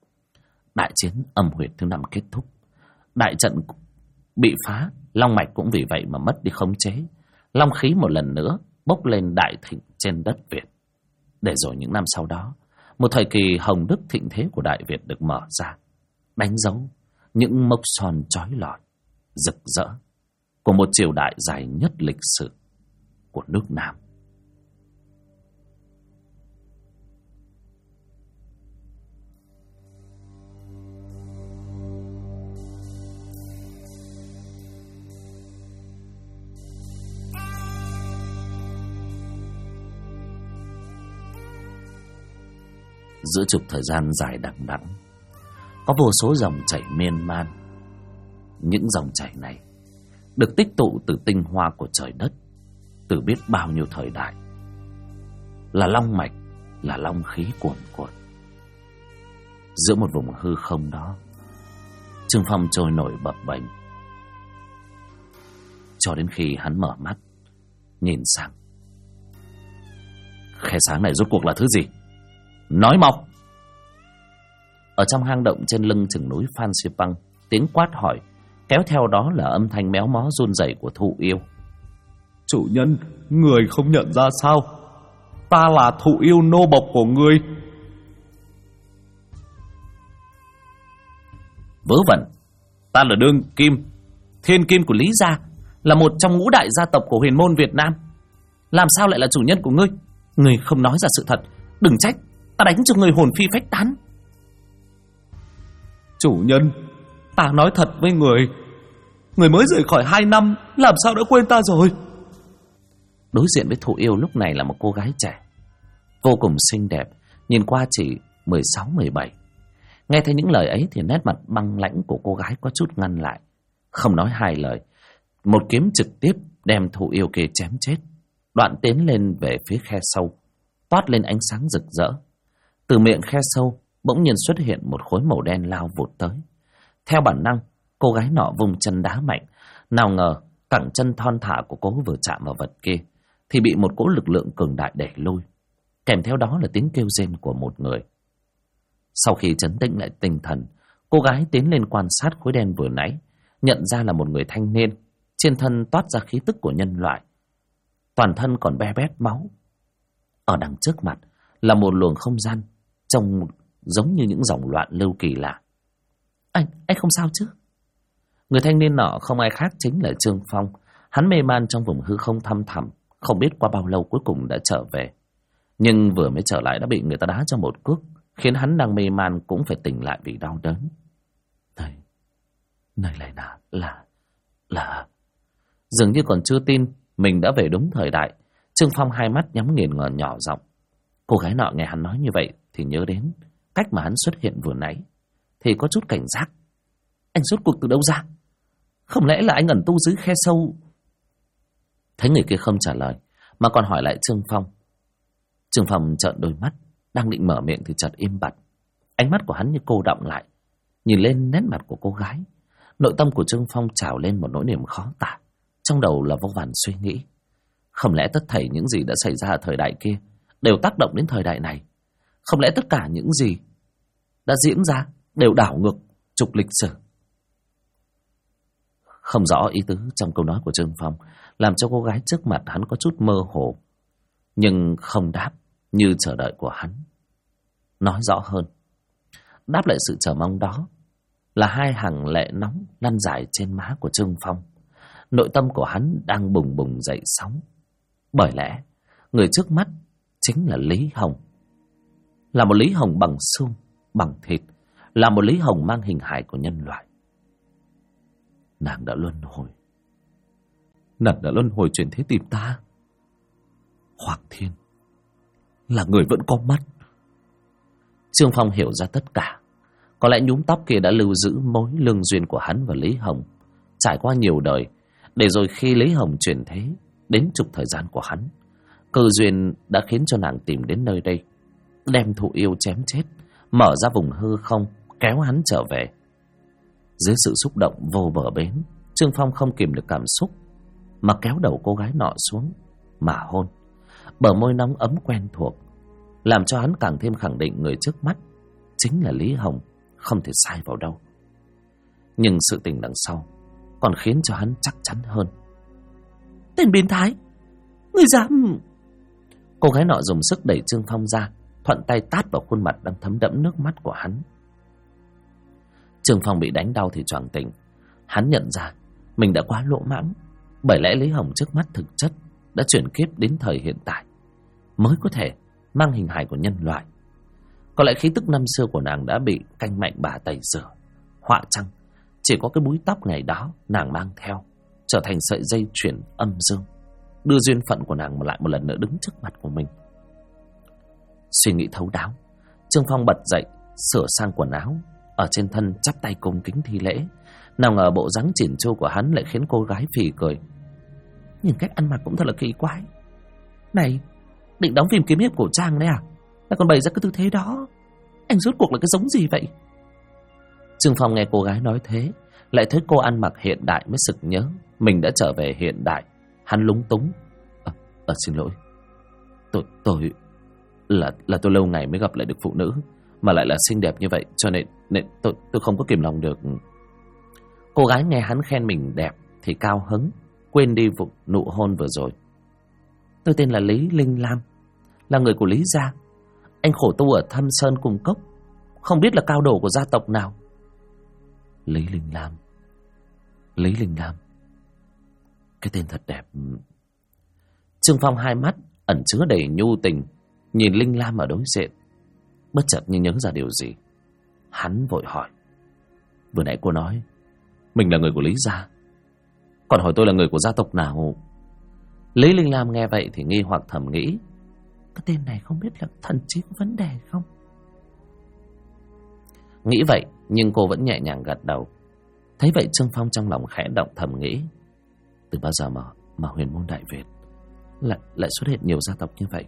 Đại chiến âm huyệt thứ 5 kết thúc, đại trận bị phá, long mạch cũng vì vậy mà mất đi khống chế. Long khí một lần nữa bốc lên đại thịnh trên đất Việt. Để rồi những năm sau đó, một thời kỳ hồng đức thịnh thế của Đại Việt được mở ra, đánh dấu những mốc son chói lọi, rực rỡ của một triều đại dài nhất lịch sử của nước Nam. Giữa trục thời gian dài đằng đẵng, có vô số dòng chảy miên man. Những dòng chảy này được tích tụ từ tinh hoa của trời đất, từ biết bao nhiêu thời đại, là long mạch, là long khí cuồn cuộn. Giữa một vùng hư không đó, Trương Phong trôi nổi bập bềnh, cho đến khi hắn mở mắt nhìn sang. Khe sáng này rốt cuộc là thứ gì? Nói mau! Ở trong hang động trên lưng chừng núi Phan Xipang, tiếng quát hỏi kéo theo đó là âm thanh méo mó run rẩy của Thụ Yêu. Chủ nhân, người không nhận ra sao? Ta là Thụ Yêu nô bộc của ngươi. Vớ vẩn! Ta là Đương Kim, thiên kim của Lý Gia, là một trong ngũ đại gia tộc của huyền môn Việt Nam. Làm sao lại là chủ nhân của ngươi? Ngươi không nói ra sự thật, đừng trách ta đánh cho người hồn phi phách tán. Chủ nhân, ta nói thật với người mới rời khỏi 2 năm, làm sao đã quên ta rồi? Đối diện với Thụ Yêu lúc này là một cô gái trẻ, vô cùng xinh đẹp, nhìn qua chỉ 16-17. Nghe thấy những lời ấy thì nét mặt băng lãnh của cô gái có chút ngăn lại, không nói hai lời, một kiếm trực tiếp đem Thụ Yêu kia chém chết. Đoạn tiến lên về phía khe sâu, toát lên ánh sáng rực rỡ. Từ miệng khe sâu bỗng nhiên xuất hiện một khối màu đen lao vụt tới. Theo bản năng, cô gái nọ vùng chân đá mạnh. Nào ngờ cẳng chân thon thả của cô vừa chạm vào vật kia thì bị một cỗ lực lượng cường đại đẩy lui, kèm theo đó là tiếng kêu rên của một người. Sau khi trấn tĩnh lại tinh thần, cô gái tiến lên quan sát khối đen vừa nãy, nhận ra là một người thanh niên, trên thân toát ra khí tức của nhân loại, toàn thân còn be bét máu. Ở đằng trước mặt là một luồng không gian trông giống như những dòng loạn lưu kỳ lạ. Anh không sao chứ? Người thanh niên nọ không ai khác chính là Trương Phong. Hắn mê man trong vùng hư không thăm thẳm, không biết qua bao lâu cuối cùng đã trở về. Nhưng vừa mới trở lại đã bị người ta đá cho một cước, khiến hắn đang mê man cũng phải tỉnh lại vì đau đớn. Này lại là... Dường như còn chưa tin mình đã về đúng thời đại, Trương Phong hai mắt nhắm nghiền ngờ nhỏ giọng. Cô gái nọ nghe hắn nói như vậy thì nhớ đến cách mà hắn xuất hiện vừa nãy, thì có chút cảnh giác. Anh rốt cuộc từ đâu ra? Không lẽ là anh ẩn tu dưới khe sâu? Thấy người kia không trả lời mà còn hỏi lại Trương Phong. Trương Phong trợn đôi mắt, đang định mở miệng thì chợt im bặt. Ánh mắt của hắn như cô đọng lại, nhìn lên nét mặt của cô gái. Nội tâm của Trương Phong trào lên một nỗi niềm khó tả. Trong đầu là vô vàn suy nghĩ. Không lẽ tất thảy những gì đã xảy ra ở thời đại kia đều tác động đến thời đại này? Không lẽ tất cả những gì đã diễn ra đều đảo ngược trục lịch sử? Không rõ ý tứ trong câu nói của Trương Phong làm cho cô gái trước mặt hắn có chút mơ hồ, nhưng không đáp như chờ đợi của hắn. Nói rõ hơn, đáp lại sự chờ mong đó là hai hàng lệ nóng lăn dài trên má của Trương Phong. Nội tâm của hắn đang bùng bùng dậy sóng. Bởi lẽ người trước mắt chính là Lý Hồng. Là một Lý Hồng bằng xương, bằng thịt. Là một Lý Hồng mang hình hài của nhân loại. Nàng đã luân hồi. Nàng đã luân hồi chuyển thế tìm ta. Hoàng Thiên là người vẫn có mắt. Trương Phong hiểu ra tất cả. Có lẽ nhúm tóc kia đã lưu giữ mối lương duyên của hắn và Lý Hồng trải qua nhiều đời, để rồi khi Lý Hồng chuyển thế đến chục thời gian của hắn, cơ duyên đã khiến cho nàng tìm đến nơi đây, đem thụ yêu chém chết, mở ra vùng hư không, kéo hắn trở về. Dưới sự xúc động vô bờ bến, Trương Phong không kìm được cảm xúc mà kéo đầu cô gái nọ xuống mà hôn. Bờ môi nóng ấm quen thuộc làm cho hắn càng thêm khẳng định người trước mắt chính là Lý Hồng, không thể sai vào đâu. Nhưng sự tình đằng sau còn khiến cho hắn chắc chắn hơn. Tên biến thái, ngươi dám... Cô gái nọ dùng sức đẩy Trương Phong ra, thuận tay tát vào khuôn mặt đang thấm đẫm nước mắt của hắn. Trương Phong bị đánh đau thì choàng tỉnh. Hắn nhận ra mình đã quá lỗ mãng. Bởi lẽ Lý Hồng trước mắt thực chất đã chuyển kiếp đến thời hiện tại, mới có thể mang hình hài của nhân loại. Có lẽ khí tức năm xưa của nàng đã bị canh mạnh bà tẩy rửa. Họa chăng chỉ có cái búi tóc ngày đó nàng mang theo trở thành sợi dây chuyển âm dương, đưa duyên phận của nàng lại một lần nữa đứng trước mặt của mình. Suy nghĩ thấu đáo, Trương Phong bật dậy, sửa sang quần áo, ở trên thân chắp tay cung kính thi lễ. Nào ngờ bộ dáng chỉn chu của hắn lại khiến cô gái phì cười. Nhìn cách ăn mặc cũng thật là kỳ quái. Này, định đóng phim kiếm hiệp cổ trang đấy à? Lại còn bày ra cái tư thế đó. Anh rốt cuộc là cái giống gì vậy? Trương Phong nghe cô gái nói thế, lại thấy cô ăn mặc hiện đại mới sực nhớ mình đã trở về hiện đại. Hắn lúng túng. Xin lỗi. Tôi là tôi lâu ngày mới gặp lại được phụ nữ, mà lại là xinh đẹp như vậy, cho nên tôi không có kìm lòng được. Cô gái nghe hắn khen mình đẹp thì cao hứng, quên đi vụ nụ hôn vừa rồi. Tôi tên là Lý Linh Lam, là người của Lý gia. Anh khổ tu ở Thâm Sơn Cung Cốc, không biết là cao đồ của gia tộc nào. Lý Linh Lam. Lý Linh Lam, cái tên thật đẹp. Trương Phong hai mắt ẩn chứa đầy nhu tình, nhìn Linh Lam ở đối diện, bất chợt như nhớ ra điều gì. Hắn vội hỏi. Vừa nãy cô nói mình là người của Lý gia, còn hỏi tôi là người của gia tộc nào? Lý Linh Lam nghe vậy thì nghi hoặc thầm nghĩ, cái tên này không biết là thần trí có vấn đề không? Nghĩ vậy nhưng cô vẫn nhẹ nhàng gật đầu. Thấy vậy Trương Phong trong lòng khẽ động, thầm nghĩ, từ bao giờ mà huyền môn Đại Việt lại xuất hiện nhiều gia tộc như vậy?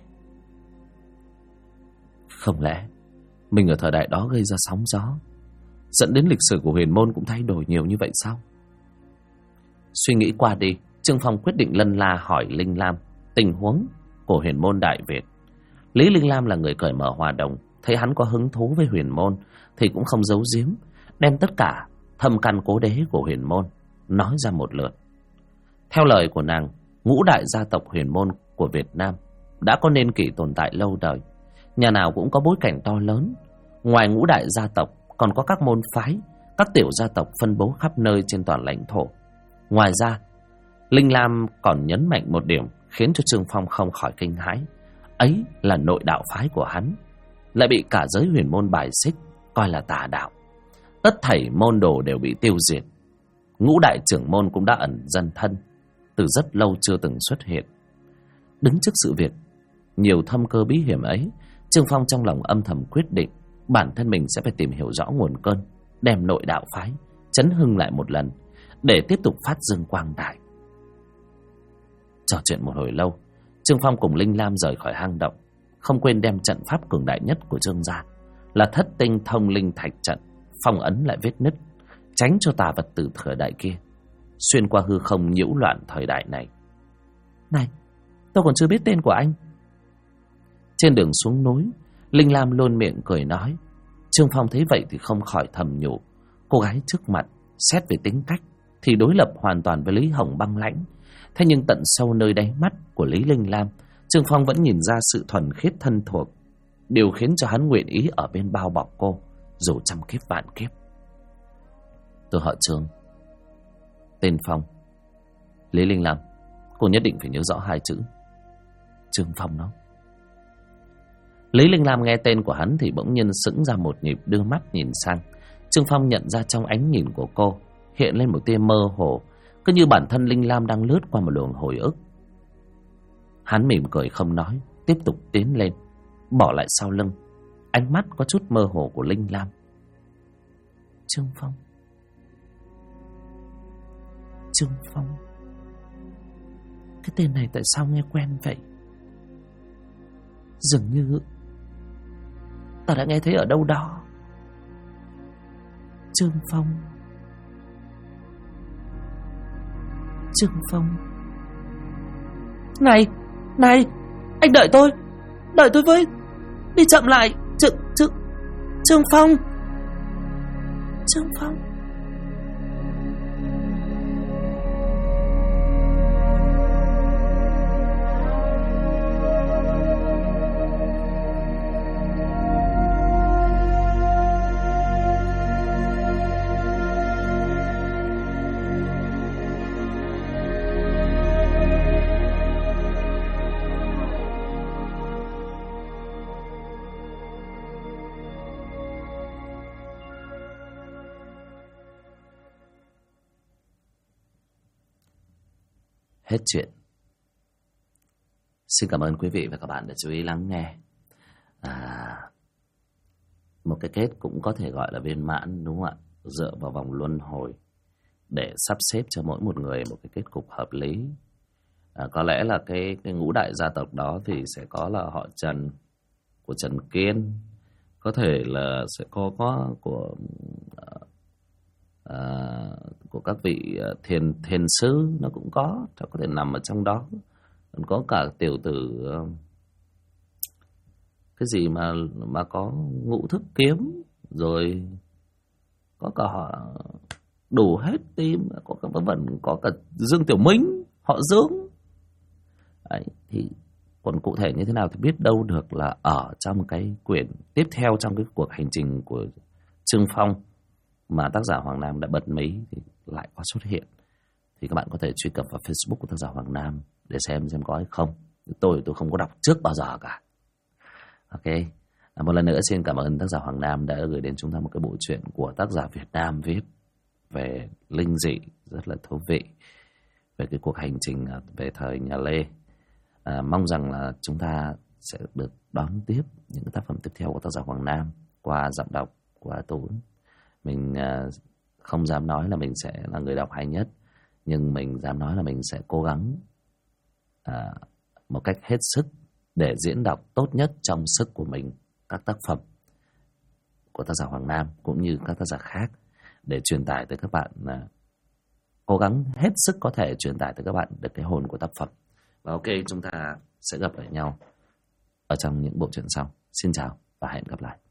Không lẽ mình ở thời đại đó gây ra sóng gió, dẫn đến lịch sử của huyền môn cũng thay đổi nhiều như vậy sao? Suy nghĩ qua đi, Trương Phong quyết định lân la hỏi Linh Lam tình huống của huyền môn Đại Việt. Lý Linh Lam là người cởi mở hòa đồng, thấy hắn có hứng thú với huyền môn thì cũng không giấu giếm, đem tất cả thâm căn cố đế của huyền môn nói ra một lượt. Theo lời của nàng, ngũ đại gia tộc huyền môn của Việt Nam đã có niên kỷ tồn tại lâu đời, nhà nào cũng có bối cảnh to lớn. Ngoài ngũ đại gia tộc còn có các môn phái, các tiểu gia tộc phân bố khắp nơi trên toàn lãnh thổ. Ngoài ra, Linh Lam còn nhấn mạnh một điểm khiến cho Trương Phong không khỏi kinh hãi. Ấy là nội đạo phái của hắn lại bị cả giới huyền môn bài xích, coi là tà đạo. Tất thảy môn đồ đều bị tiêu diệt. Ngũ đại trưởng môn cũng đã ẩn dần thân, từ rất lâu chưa từng xuất hiện. Đứng trước sự việc nhiều thâm cơ bí hiểm ấy, Trương Phong trong lòng âm thầm quyết định bản thân mình sẽ phải tìm hiểu rõ nguồn cơn, đem nội đạo phái chấn hưng lại một lần, để tiếp tục phát dương quang đại. Trò chuyện một hồi lâu, Trương Phong cùng Linh Lam rời khỏi hang động, không quên đem trận pháp cường đại nhất của Trương gia là Thất Tinh Thông Linh Thạch trận phong ấn lại vết nứt, tránh cho tà vật tử thời đại kia xuyên qua hư không nhiễu loạn thời đại này. Này, tôi còn chưa biết tên của anh. Trên đường xuống núi, Linh Lam luôn miệng cười nói. Trương Phong thấy vậy thì không khỏi thầm nhủ, cô gái trước mặt xét về tính cách thì đối lập hoàn toàn với Lý Hồng băng lãnh. Thế nhưng tận sâu nơi đáy mắt của Lý Linh Lam, Trương Phong vẫn nhìn ra sự thuần khiết thân thuộc, điều khiến cho hắn nguyện ý ở bên bao bọc cô dù trăm kiếp vạn kiếp. Tôi họ Trương, tên Phong. Lý Linh Lam, cô nhất định phải nhớ rõ hai chữ Trương Phong đó. Lý Linh Lam nghe tên của hắn thì bỗng nhiên sững ra một nhịp, đưa mắt nhìn sang. Trương Phong nhận ra trong ánh nhìn của cô hiện lên một tia mơ hồ, cứ như bản thân Linh Lam đang lướt qua một luồng hồi ức. Hắn mỉm cười không nói, tiếp tục tiến lên, bỏ lại sau lưng ánh mắt có chút mơ hồ của Linh Lam. Trương Phong, Trương Phong, cái tên này tại sao nghe quen vậy? Dường như ta đã nghe thấy ở đâu đó. Trương Phong, Trương Phong. Này, này, anh đợi tôi với, đi chậm lại. Trương Phong, Trương Phong. Hết chuyện. Xin cảm ơn quý vị và các bạn đã chú ý lắng nghe. Một cái kết cũng có thể gọi là viên mãn, đúng không ạ? Dựa vào vòng luân hồi để sắp xếp cho mỗi một người một cái kết cục hợp lý. Có lẽ là cái ngũ đại gia tộc đó thì sẽ có là họ Trần của Trần Kiên, có thể là sẽ có của các vị thiền sư, nó cũng có thể nằm ở trong đó. Còn có cả tiểu tử cái gì mà có ngũ thức kiếm, rồi có cả họ đủ hết tim, có cả Dương Tiểu Minh, họ Dương. Đấy, thì còn cụ thể như thế nào thì biết đâu được là ở trong cái quyển tiếp theo trong cái cuộc hành trình của Trương Phong mà tác giả Hoàng Nam đã bật mí thì lại có xuất hiện. Thì các bạn có thể truy cập vào Facebook của tác giả Hoàng Nam để xem có hay không. Tôi không có đọc trước bao giờ cả. Ok. Một lần nữa xin cảm ơn tác giả Hoàng Nam đã gửi đến chúng ta một cái bộ truyện của tác giả Việt Nam viết về linh dị rất là thú vị, về cái cuộc hành trình về thời nhà Lê. Mong rằng là chúng ta sẽ được đón tiếp những cái tác phẩm tiếp theo của tác giả Hoàng Nam qua giọng đọc của Tú. Mình không dám nói là mình sẽ là người đọc hay nhất, nhưng mình dám nói là mình sẽ cố gắng một cách hết sức để diễn đọc tốt nhất trong sức của mình các tác phẩm của tác giả Hoàng Nam cũng như các tác giả khác, để truyền tải tới các bạn, cố gắng hết sức có thể truyền tải tới các bạn được cái hồn của tác phẩm. Và ok, chúng ta sẽ gặp lại nhau ở trong những bộ truyện sau. Xin chào và hẹn gặp lại.